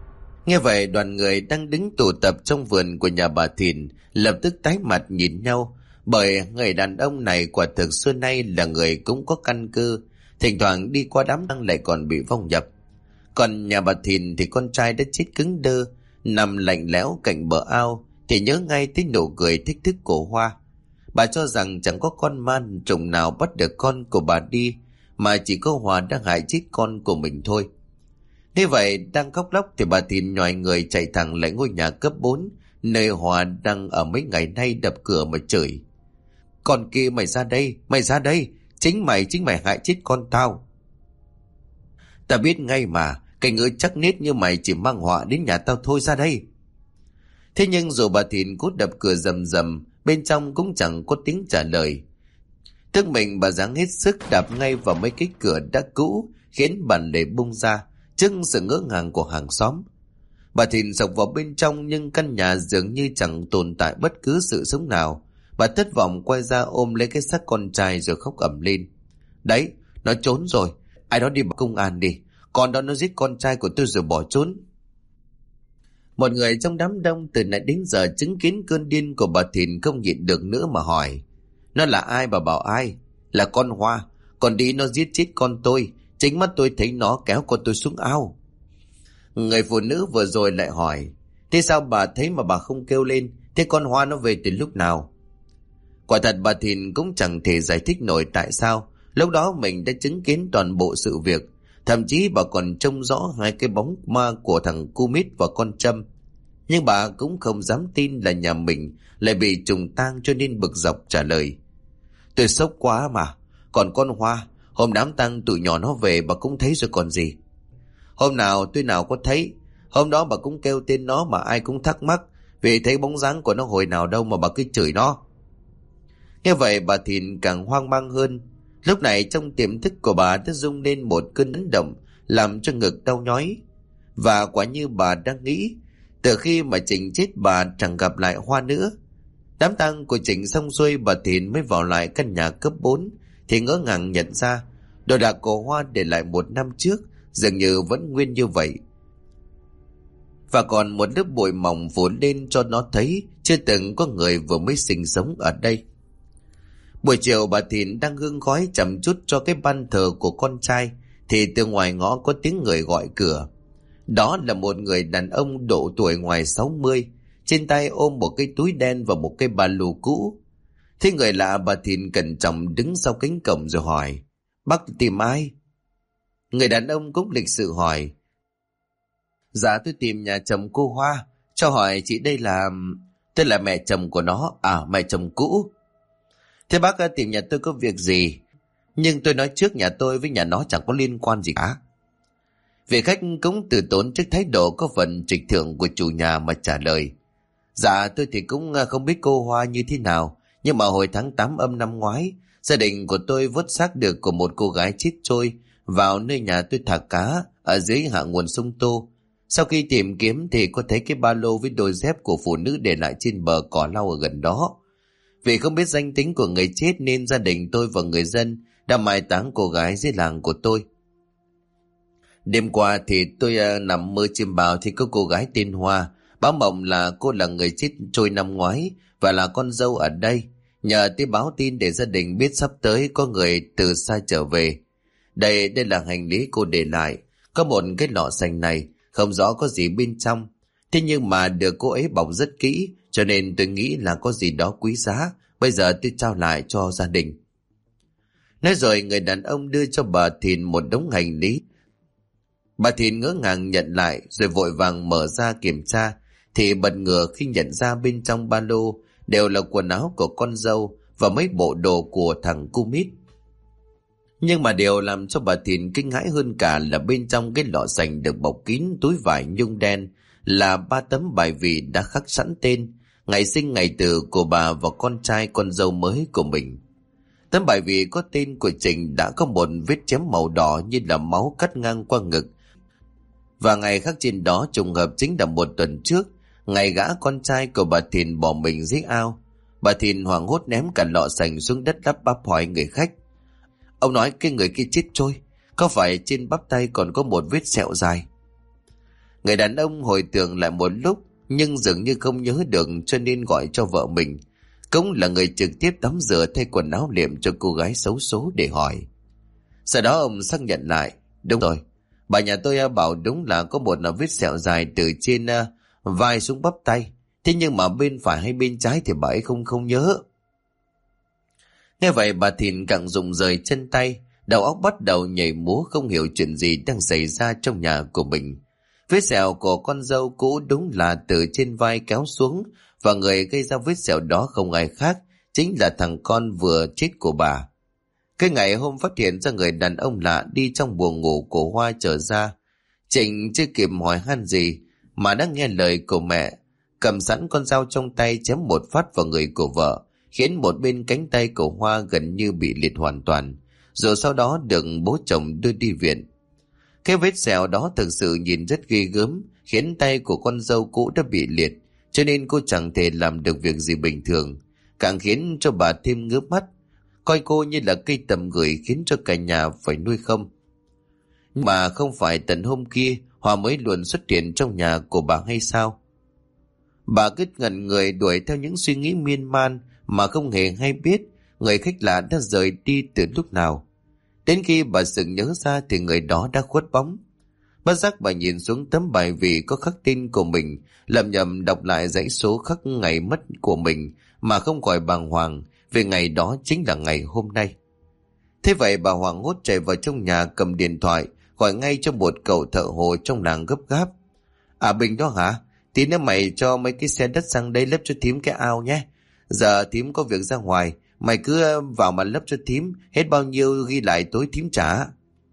Nghe vậy đoàn người đang đứng tụ tập trong vườn của nhà bà Thìn lập tức tái mặt nhìn nhau, bởi người đàn ông này quả thực xưa nay là người cũng có căn cơ, thỉnh thoảng đi qua đám tang lại còn bị vong nhập. Còn nhà bà Thìn thì con trai đã chết cứng đơ, nằm lạnh lẽo cạnh bờ ao, thì nhớ ngay tới nụ cười thích thức của Hoa. Bà cho rằng chẳng có con man trùng nào bắt được con của bà đi, mà chỉ có Hoa đang hại chết con của mình thôi. Thế vậy đang khóc lóc thì bà Thìn nhòi người chạy thẳng lại ngôi nhà cấp 4, nơi Hoa đang ở mấy ngày nay, đập cửa mà chửi: "Con kia mày ra đây, chính mày hại chết con tao. Ta biết ngay mà, cái ngữ chắc nết như mày chỉ mang họa đến nhà tao thôi, ra đây." Thế nhưng dù bà Thìn cố đập cửa rầm rầm, bên trong cũng chẳng có tiếng trả lời. Tức mình bà giáng hết sức đạp ngay vào mấy cái cửa đã cũ, khiến bàn lề bung ra trước sự ngỡ ngàng của hàng xóm. Bà Thìn xộc vào bên trong nhưng căn nhà dường như chẳng tồn tại bất cứ sự sống nào. Bà thất vọng quay ra ôm lấy cái xác con trai rồi khóc ầm lên: "Đấy, nó trốn rồi, ai đó đi báo công an đi, con đó nó giết con trai của tôi rồi bỏ trốn." Một người trong đám đông từ nãy đến giờ chứng kiến cơn điên của bà Thìn không nhịn được nữa mà hỏi: "Nó là ai, bà bảo ai?" "Là con Hoa, còn đi nó giết chết con tôi, chính mắt tôi thấy nó kéo con tôi xuống ao." Người phụ nữ vừa rồi lại hỏi: "Thế sao bà thấy mà bà không kêu lên? Thế con Hoa nó về từ lúc nào?" Quả thật bà Thìn cũng chẳng thể giải thích nổi tại sao lúc đó mình đã chứng kiến toàn bộ sự việc. Thậm chí bà còn trông rõ hai cái bóng ma của thằng cu mít và con Trâm. Nhưng bà cũng không dám tin là nhà mình lại bị trùng tang, cho nên bực dọc trả lời: "Tôi sốc quá mà. Còn con Hoa, hôm đám tang tụi nhỏ nó về bà cũng thấy rồi còn gì." "Hôm nào tôi nào có thấy. Hôm đó bà cũng kêu tên nó mà ai cũng thắc mắc, vì thấy bóng dáng của nó hồi nào đâu mà bà cứ chửi nó." Nghe vậy bà Thìn càng hoang mang hơn. Lúc này trong tiềm thức của bà đã rung lên một cơn chấn động, làm cho ngực đau nhói. Và quả như bà đang nghĩ, từ khi mà Trịnh chết bà chẳng gặp lại Hoa nữa. Đám tang của Trịnh xong xuôi, bà Thìn mới vào lại căn nhà cấp 4 thì ngỡ ngàng nhận ra đồ đạc của Hoa để lại một năm trước dường như vẫn nguyên như vậy, và còn một lớp bụi mỏng phủ lên cho nó thấy chưa từng có người vừa mới sinh sống ở đây. Buổi chiều bà Thìn đang hương khói chăm chút cho cái ban thờ của con trai thì từ ngoài ngõ có tiếng người gọi cửa. Đó là một người đàn ông độ tuổi ngoài 60, trên tay ôm một cái túi đen và một cái ba lô cũ. Thấy người lạ, bà Thìn cẩn trọng đứng sau cánh cổng rồi hỏi: "Bác tìm ai?" Người đàn ông cũng lịch sự hỏi: "Dạ tôi tìm nhà chồng cô Hoa, cho hỏi chị đây là..." "Tôi là mẹ chồng của nó." "À, mẹ chồng cũ. Thế bác tìm nhà tôi có việc gì?" "Nhưng tôi nói trước, nhà tôi với nhà nó chẳng có liên quan gì cả." Vị khách cũng từ tốn trước thái độ có phần trịch thượng của chủ nhà mà trả lời: "Dạ tôi thì cũng không biết cô Hoa như thế nào, nhưng mà hồi tháng 8 âm năm ngoái, gia đình của tôi vớt xác được của một cô gái chết trôi vào nơi nhà tôi thả cá ở dưới hạ nguồn sông Tô. Sau khi tìm kiếm thì có thấy cái ba lô với đôi dép của phụ nữ để lại trên bờ cỏ lau ở gần đó. Vì không biết danh tính của người chết nên gia đình tôi và người dân đã mai táng cô gái dưới làng của tôi. Đêm qua thì tôi nằm mơ chiêm bao thì có cô gái tên Hoa báo mộng là cô là người chết trôi năm ngoái và là con dâu ở đây. Nhờ tới báo tin để gia đình biết sắp tới có người từ xa trở về. Đây là hành lý cô để lại. Có một cái lọ xanh này, không rõ có gì bên trong. Thế nhưng mà được cô ấy bọc rất kỹ, cho nên tôi nghĩ là có gì đó quý giá. Bây giờ tôi trao lại cho gia đình." Nói rồi người đàn ông đưa cho bà Thìn một đống hành lý. Bà Thìn ngỡ ngàng nhận lại rồi vội vàng mở ra kiểm tra, thì bật ngửa khi nhận ra bên trong ba lô đều là quần áo của con dâu và mấy bộ đồ của thằng cu mít. Nhưng mà điều làm cho bà Thìn kinh hãi hơn cả là bên trong cái lọ sành được bọc kín túi vải nhung đen là 3 tấm bài vị đã khắc sẵn tên, ngày sinh ngày tử của bà và con trai con dâu mới của mình. Tấm bài vị có tên của Trịnh đã có một vết chém màu đỏ như là máu cắt ngang qua ngực, và ngày khắc trên đó trùng hợp chính là một tuần trước, ngày gã con trai của bà Thìn bỏ mình dưới ao. Bà Thìn hoảng hốt ném cả lọ sành xuống đất, lắp bắp hỏi người khách: "Ông nói cái người kia chết trôi, có phải trên bắp tay còn có một vết sẹo dài?" Người đàn ông hồi tưởng lại một lúc nhưng dường như không nhớ được, cho nên gọi cho vợ mình, cũng là người trực tiếp tắm rửa thay quần áo liệm cho cô gái xấu số, để hỏi. Sau đó ông xác nhận lại, đúng rồi, bà nhà tôi bảo đúng là có một vết sẹo dài từ trên vai xuống bắp tay, thế nhưng mà bên phải hay bên trái thì bà ấy không nhớ. Nghe vậy bà Thìn càng rụng rời chân tay, đầu óc bắt đầu nhảy múa, không hiểu chuyện gì đang xảy ra trong nhà của mình. Vết sẹo của con dâu cũ đúng là từ trên vai kéo xuống, và người gây ra vết sẹo đó không ai khác, chính là thằng con vừa chết của bà. Cái ngày hôm phát hiện ra người đàn ông lạ đi trong buồng ngủ của Hoa trở ra, Trịnh chưa kịp hỏi han gì mà đã nghe lời của mẹ, cầm sẵn con dao trong tay chém một phát vào người của vợ, khiến một bên cánh tay của Hoa gần như bị liệt hoàn toàn, rồi sau đó được bố chồng đưa đi viện. Cái vết sẹo đó thực sự nhìn rất ghê gớm, khiến tay của con dâu cũ đã bị liệt, cho nên cô chẳng thể làm được việc gì bình thường, càng khiến cho bà thêm ngứa mắt, coi cô như là cây tầm gửi khiến cho cả nhà phải nuôi không. Mà không phải tận hôm kia Hòa mới luôn xuất hiện trong nhà của bà hay sao? Bà cứ ngẩn người đuổi theo những suy nghĩ miên man mà không hề hay biết người khách lạ đã rời đi từ lúc nào. Đến khi bà sực nhớ ra thì người đó đã khuất bóng. Bất giác bà nhìn xuống tấm bài vị có khắc tên của mình, lẩm nhẩm đọc lại dãy số khắc ngày mất của mình mà không khỏi bàng hoàng, vì ngày đó chính là ngày hôm nay. Thế vậy bà hoảng hốt chạy vào trong nhà, cầm điện thoại gọi ngay cho một cậu thợ hồ trong làng gấp gáp. À, Bình đó hả? Tí nữa mày cho mấy cái xe đất sang đây lấp cho thím cái ao nhé. Giờ thím có việc ra ngoài, mày cứ vào mà lấp cho thím, hết bao nhiêu ghi lại tối thím trả.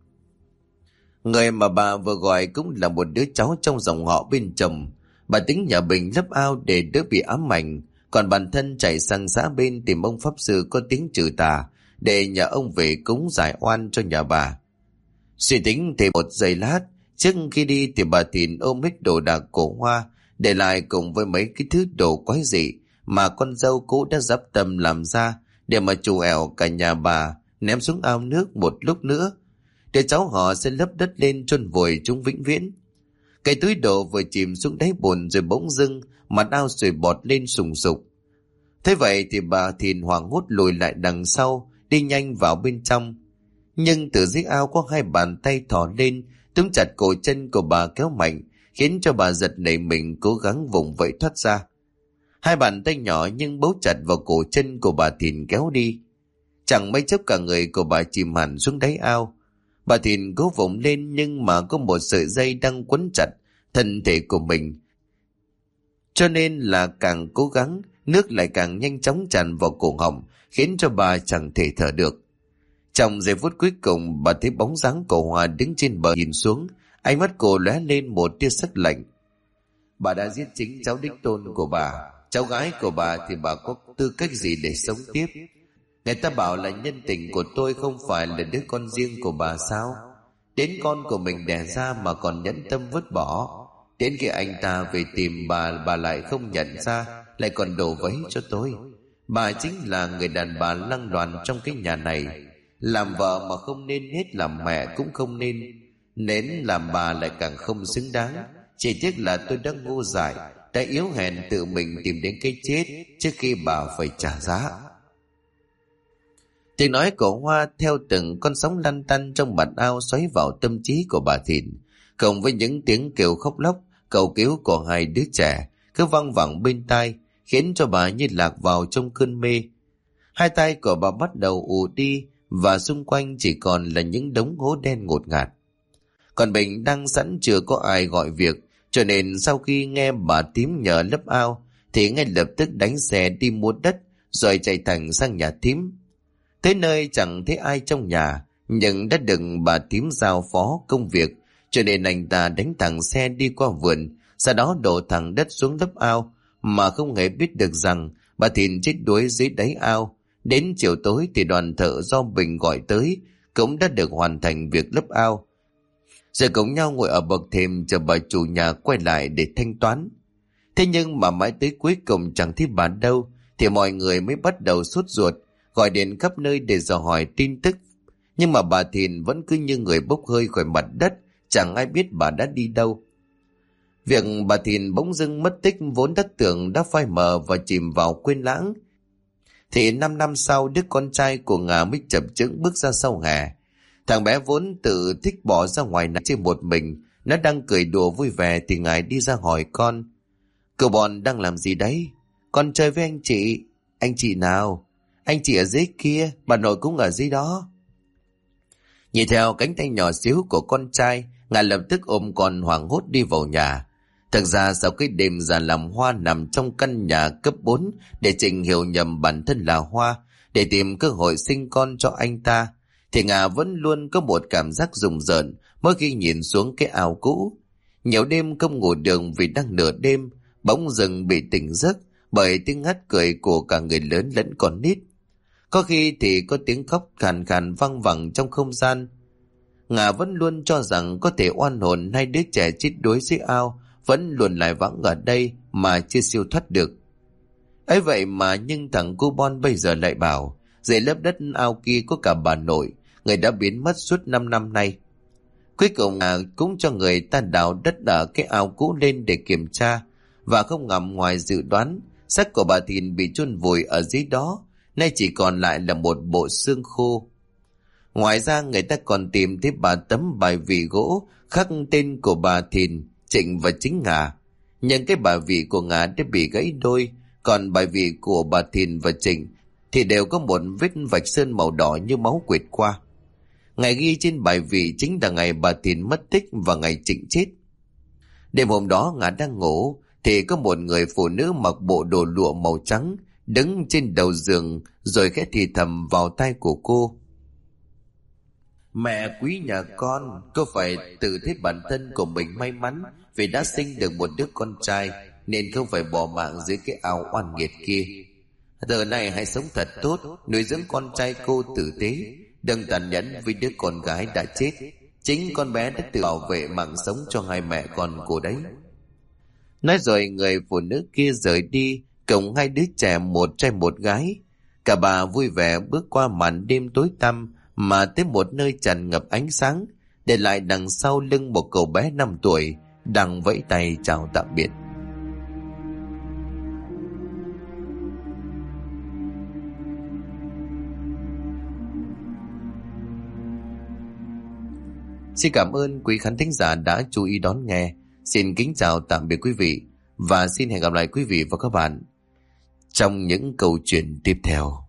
Người mà bà vừa gọi cũng là một đứa cháu trong dòng họ bên chồng. Bà tính nhà Bình lấp ao để đỡ bị ám ảnh, còn bản thân chạy sang xã bên tìm ông pháp sư có tiếng trừ tà để nhờ ông về cúng giải oan cho nhà bà. Suy tính thì một giây lát, trước khi đi thì bà Thìn ôm hết đồ đạc của Hoa, để lại cùng với mấy cái thứ đồ quái dị mà con dâu cũ đã dắp tâm làm ra để mà trù ẻo cả nhà bà ném xuống ao nước một lúc nữa, để cháu họ sẽ lấp đất lên chôn vùi chúng vĩnh viễn. Cái túi đồ vừa chìm xuống đáy bùn rồi bỗng dưng mặt ao sùi bọt lên sùng sục. Thế vậy thì bà Thìn hoảng hốt lùi lại đằng sau, đi nhanh vào bên trong. Nhưng từ dưới ao có hai bàn tay thò lên túm chặt cổ chân của bà kéo mạnh, khiến cho bà giật nảy mình cố gắng vùng vẫy thoát ra. Hai bàn tay nhỏ nhưng bấu chặt vào cổ chân của bà Thìn kéo đi. Chẳng mấy chốc cả người của bà chìm hẳn xuống đáy ao. Bà Thìn cố vùng lên nhưng mà có một sợi dây đang quấn chặt thân thể của mình, cho nên là càng cố gắng nước lại càng nhanh chóng tràn vào cổ họng, khiến cho bà chẳng thể thở được. Trong giây phút cuối cùng, bà thấy bóng dáng của Hòa đứng trên bờ nhìn xuống, ánh mắt cô lóe lên một tia sắc lạnh. Bà đã giết chính cháu đích tôn của bà, cháu gái của bà thì bà có tư cách gì để sống tiếp? Người ta bảo là nhân tình của tôi không phải là đứa con riêng của bà sao? Đến con của mình đẻ ra mà còn nhẫn tâm vứt bỏ. Đến khi anh ta về tìm bà lại không nhận ra, lại còn đổ vấy cho tôi. Bà chính là người đàn bà lăng loàn trong cái nhà này. Làm vợ mà không nên, hết làm mẹ cũng không nên. Nên làm bà lại càng không xứng đáng. Chỉ tiếc là tôi đã ngu dại, đã yếu hèn tự mình tìm đến cái chết trước khi bà phải trả giá. Tiếng nói của Hoa theo từng con sóng lăn tăn trong mặt ao xoáy vào tâm trí của bà Thìn, cộng với những tiếng kêu khóc lóc cầu cứu của hai đứa trẻ cứ văng vẳng bên tai, khiến cho bà như lạc vào trong cơn mê. Hai tay của bà bắt đầu ù đi và xung quanh chỉ còn là những đống hố đen ngột ngạt. Còn Bình đang sẵn chưa có ai gọi việc, cho nên sau khi nghe bà Tím nhờ lấp ao thì ngay lập tức đánh xe đi mua đất rồi chạy thẳng sang nhà Tím. Tới nơi chẳng thấy ai trong nhà, nhưng đã được bà Tím giao phó công việc, cho nên anh ta đánh thẳng xe đi qua vườn, sau đó đổ thẳng đất xuống lấp ao, mà không hề biết được rằng bà Thìn chết đuối dưới đáy ao. Đến chiều tối thì đoàn thợ do Bình gọi tới cũng đã được hoàn thành việc lấp ao, rồi cùng nhau ngồi ở bậc thềm chờ bà chủ nhà quay lại để thanh toán. Thế nhưng mà mãi tới cuối cùng chẳng thấy bà đâu, thì mọi người mới bắt đầu sốt ruột gọi điện khắp nơi để dò hỏi tin tức. Nhưng mà bà Thìn vẫn cứ như người bốc hơi khỏi mặt đất, chẳng ai biết bà đã đi đâu. Việc bà Thìn bỗng dưng mất tích vốn đã tưởng đã phai mờ và chìm vào quên lãng, thì 5 năm sau đứa con trai của Ngà mới chập chững bước ra sau hè. Thằng bé vốn tự thích bỏ ra ngoài này chơi một mình, nó đang cười đùa vui vẻ thì Ngài đi ra hỏi con: "Cậu bọn đang làm gì đấy?" "Con chơi với anh chị." "Anh chị nào?" "Anh chị ở dưới kia, bà nội cũng ở dưới đó." Nhìn theo cánh tay nhỏ xíu của con trai, Ngài lập tức ôm con hoảng hốt đi vào nhà. Thực ra sau cái đêm già làm Hoa nằm trong căn nhà cấp 4 để Trịnh hiểu nhầm bản thân là Hoa, để tìm cơ hội sinh con cho anh ta, thì Ngà vẫn luôn có một cảm giác rùng rợn mỗi khi nhìn xuống cái ao cũ. Nhiều đêm không ngủ được vì đang nửa đêm, bỗng dừng bị tỉnh giấc bởi tiếng hắt cười của cả người lớn lẫn con nít. Có khi thì có tiếng khóc khàn khàn văng vẳng trong không gian. Ngà vẫn luôn cho rằng có thể oan hồn hai đứa trẻ chết đuối dưới ao vẫn luôn lại vắng ở đây mà chưa siêu thoát được. Ấy vậy mà nhưng thằng cu Bon bây giờ lại bảo dưới lớp đất ao kia có cả bà nội, người đã biến mất suốt 5 năm nay. Cuối cùng cũng cho người ta đào đất ở cái ao cũ lên để kiểm tra, và không ngầm ngoài dự đoán, xác của bà Thìn bị chôn vùi ở dưới đó, nay chỉ còn lại là một bộ xương khô. Ngoài ra người ta còn tìm thấy 3 tấm bài vị gỗ khắc tên của bà Thìn, Trịnh và chính Ngà. Nhưng cái bài vị của Ngà đã bị gãy đôi, còn bài vị của bà Thìn và Trịnh thì đều có một vết vạch sơn màu đỏ như máu quệt qua. Ngày ghi trên bài vị chính là ngày bà Thìn mất tích và ngày Trịnh chết. Đêm hôm đó Ngà đang ngủ thì có một người phụ nữ mặc bộ đồ lụa màu trắng đứng trên đầu giường rồi khẽ thì thầm vào tai của cô: "Mẹ quý nhà con, có phải tự thấy bản thân của mình may mắn vì đã sinh được một đứa con trai nên không phải bỏ mạng dưới cái ao oan nghiệt kia. Giờ này hãy sống thật tốt, nuôi dưỡng con trai cô tử tế, đừng tàn nhẫn với đứa con gái đã chết. Chính con bé đã tự bảo vệ mạng sống cho hai mẹ con cô đấy." Nói rồi người phụ nữ kia rời đi cùng hai đứa trẻ, một trai một gái. Cả bà vui vẻ bước qua màn đêm tối tăm mà tới một nơi tràn ngập ánh sáng, để lại đằng sau lưng một cậu bé 5 tuổi đang vẫy tay chào tạm biệt. Xin cảm ơn quý khán thính giả đã chú ý đón nghe. Xin kính chào tạm biệt quý vị và xin hẹn gặp lại quý vị và các bạn trong những câu chuyện tiếp theo.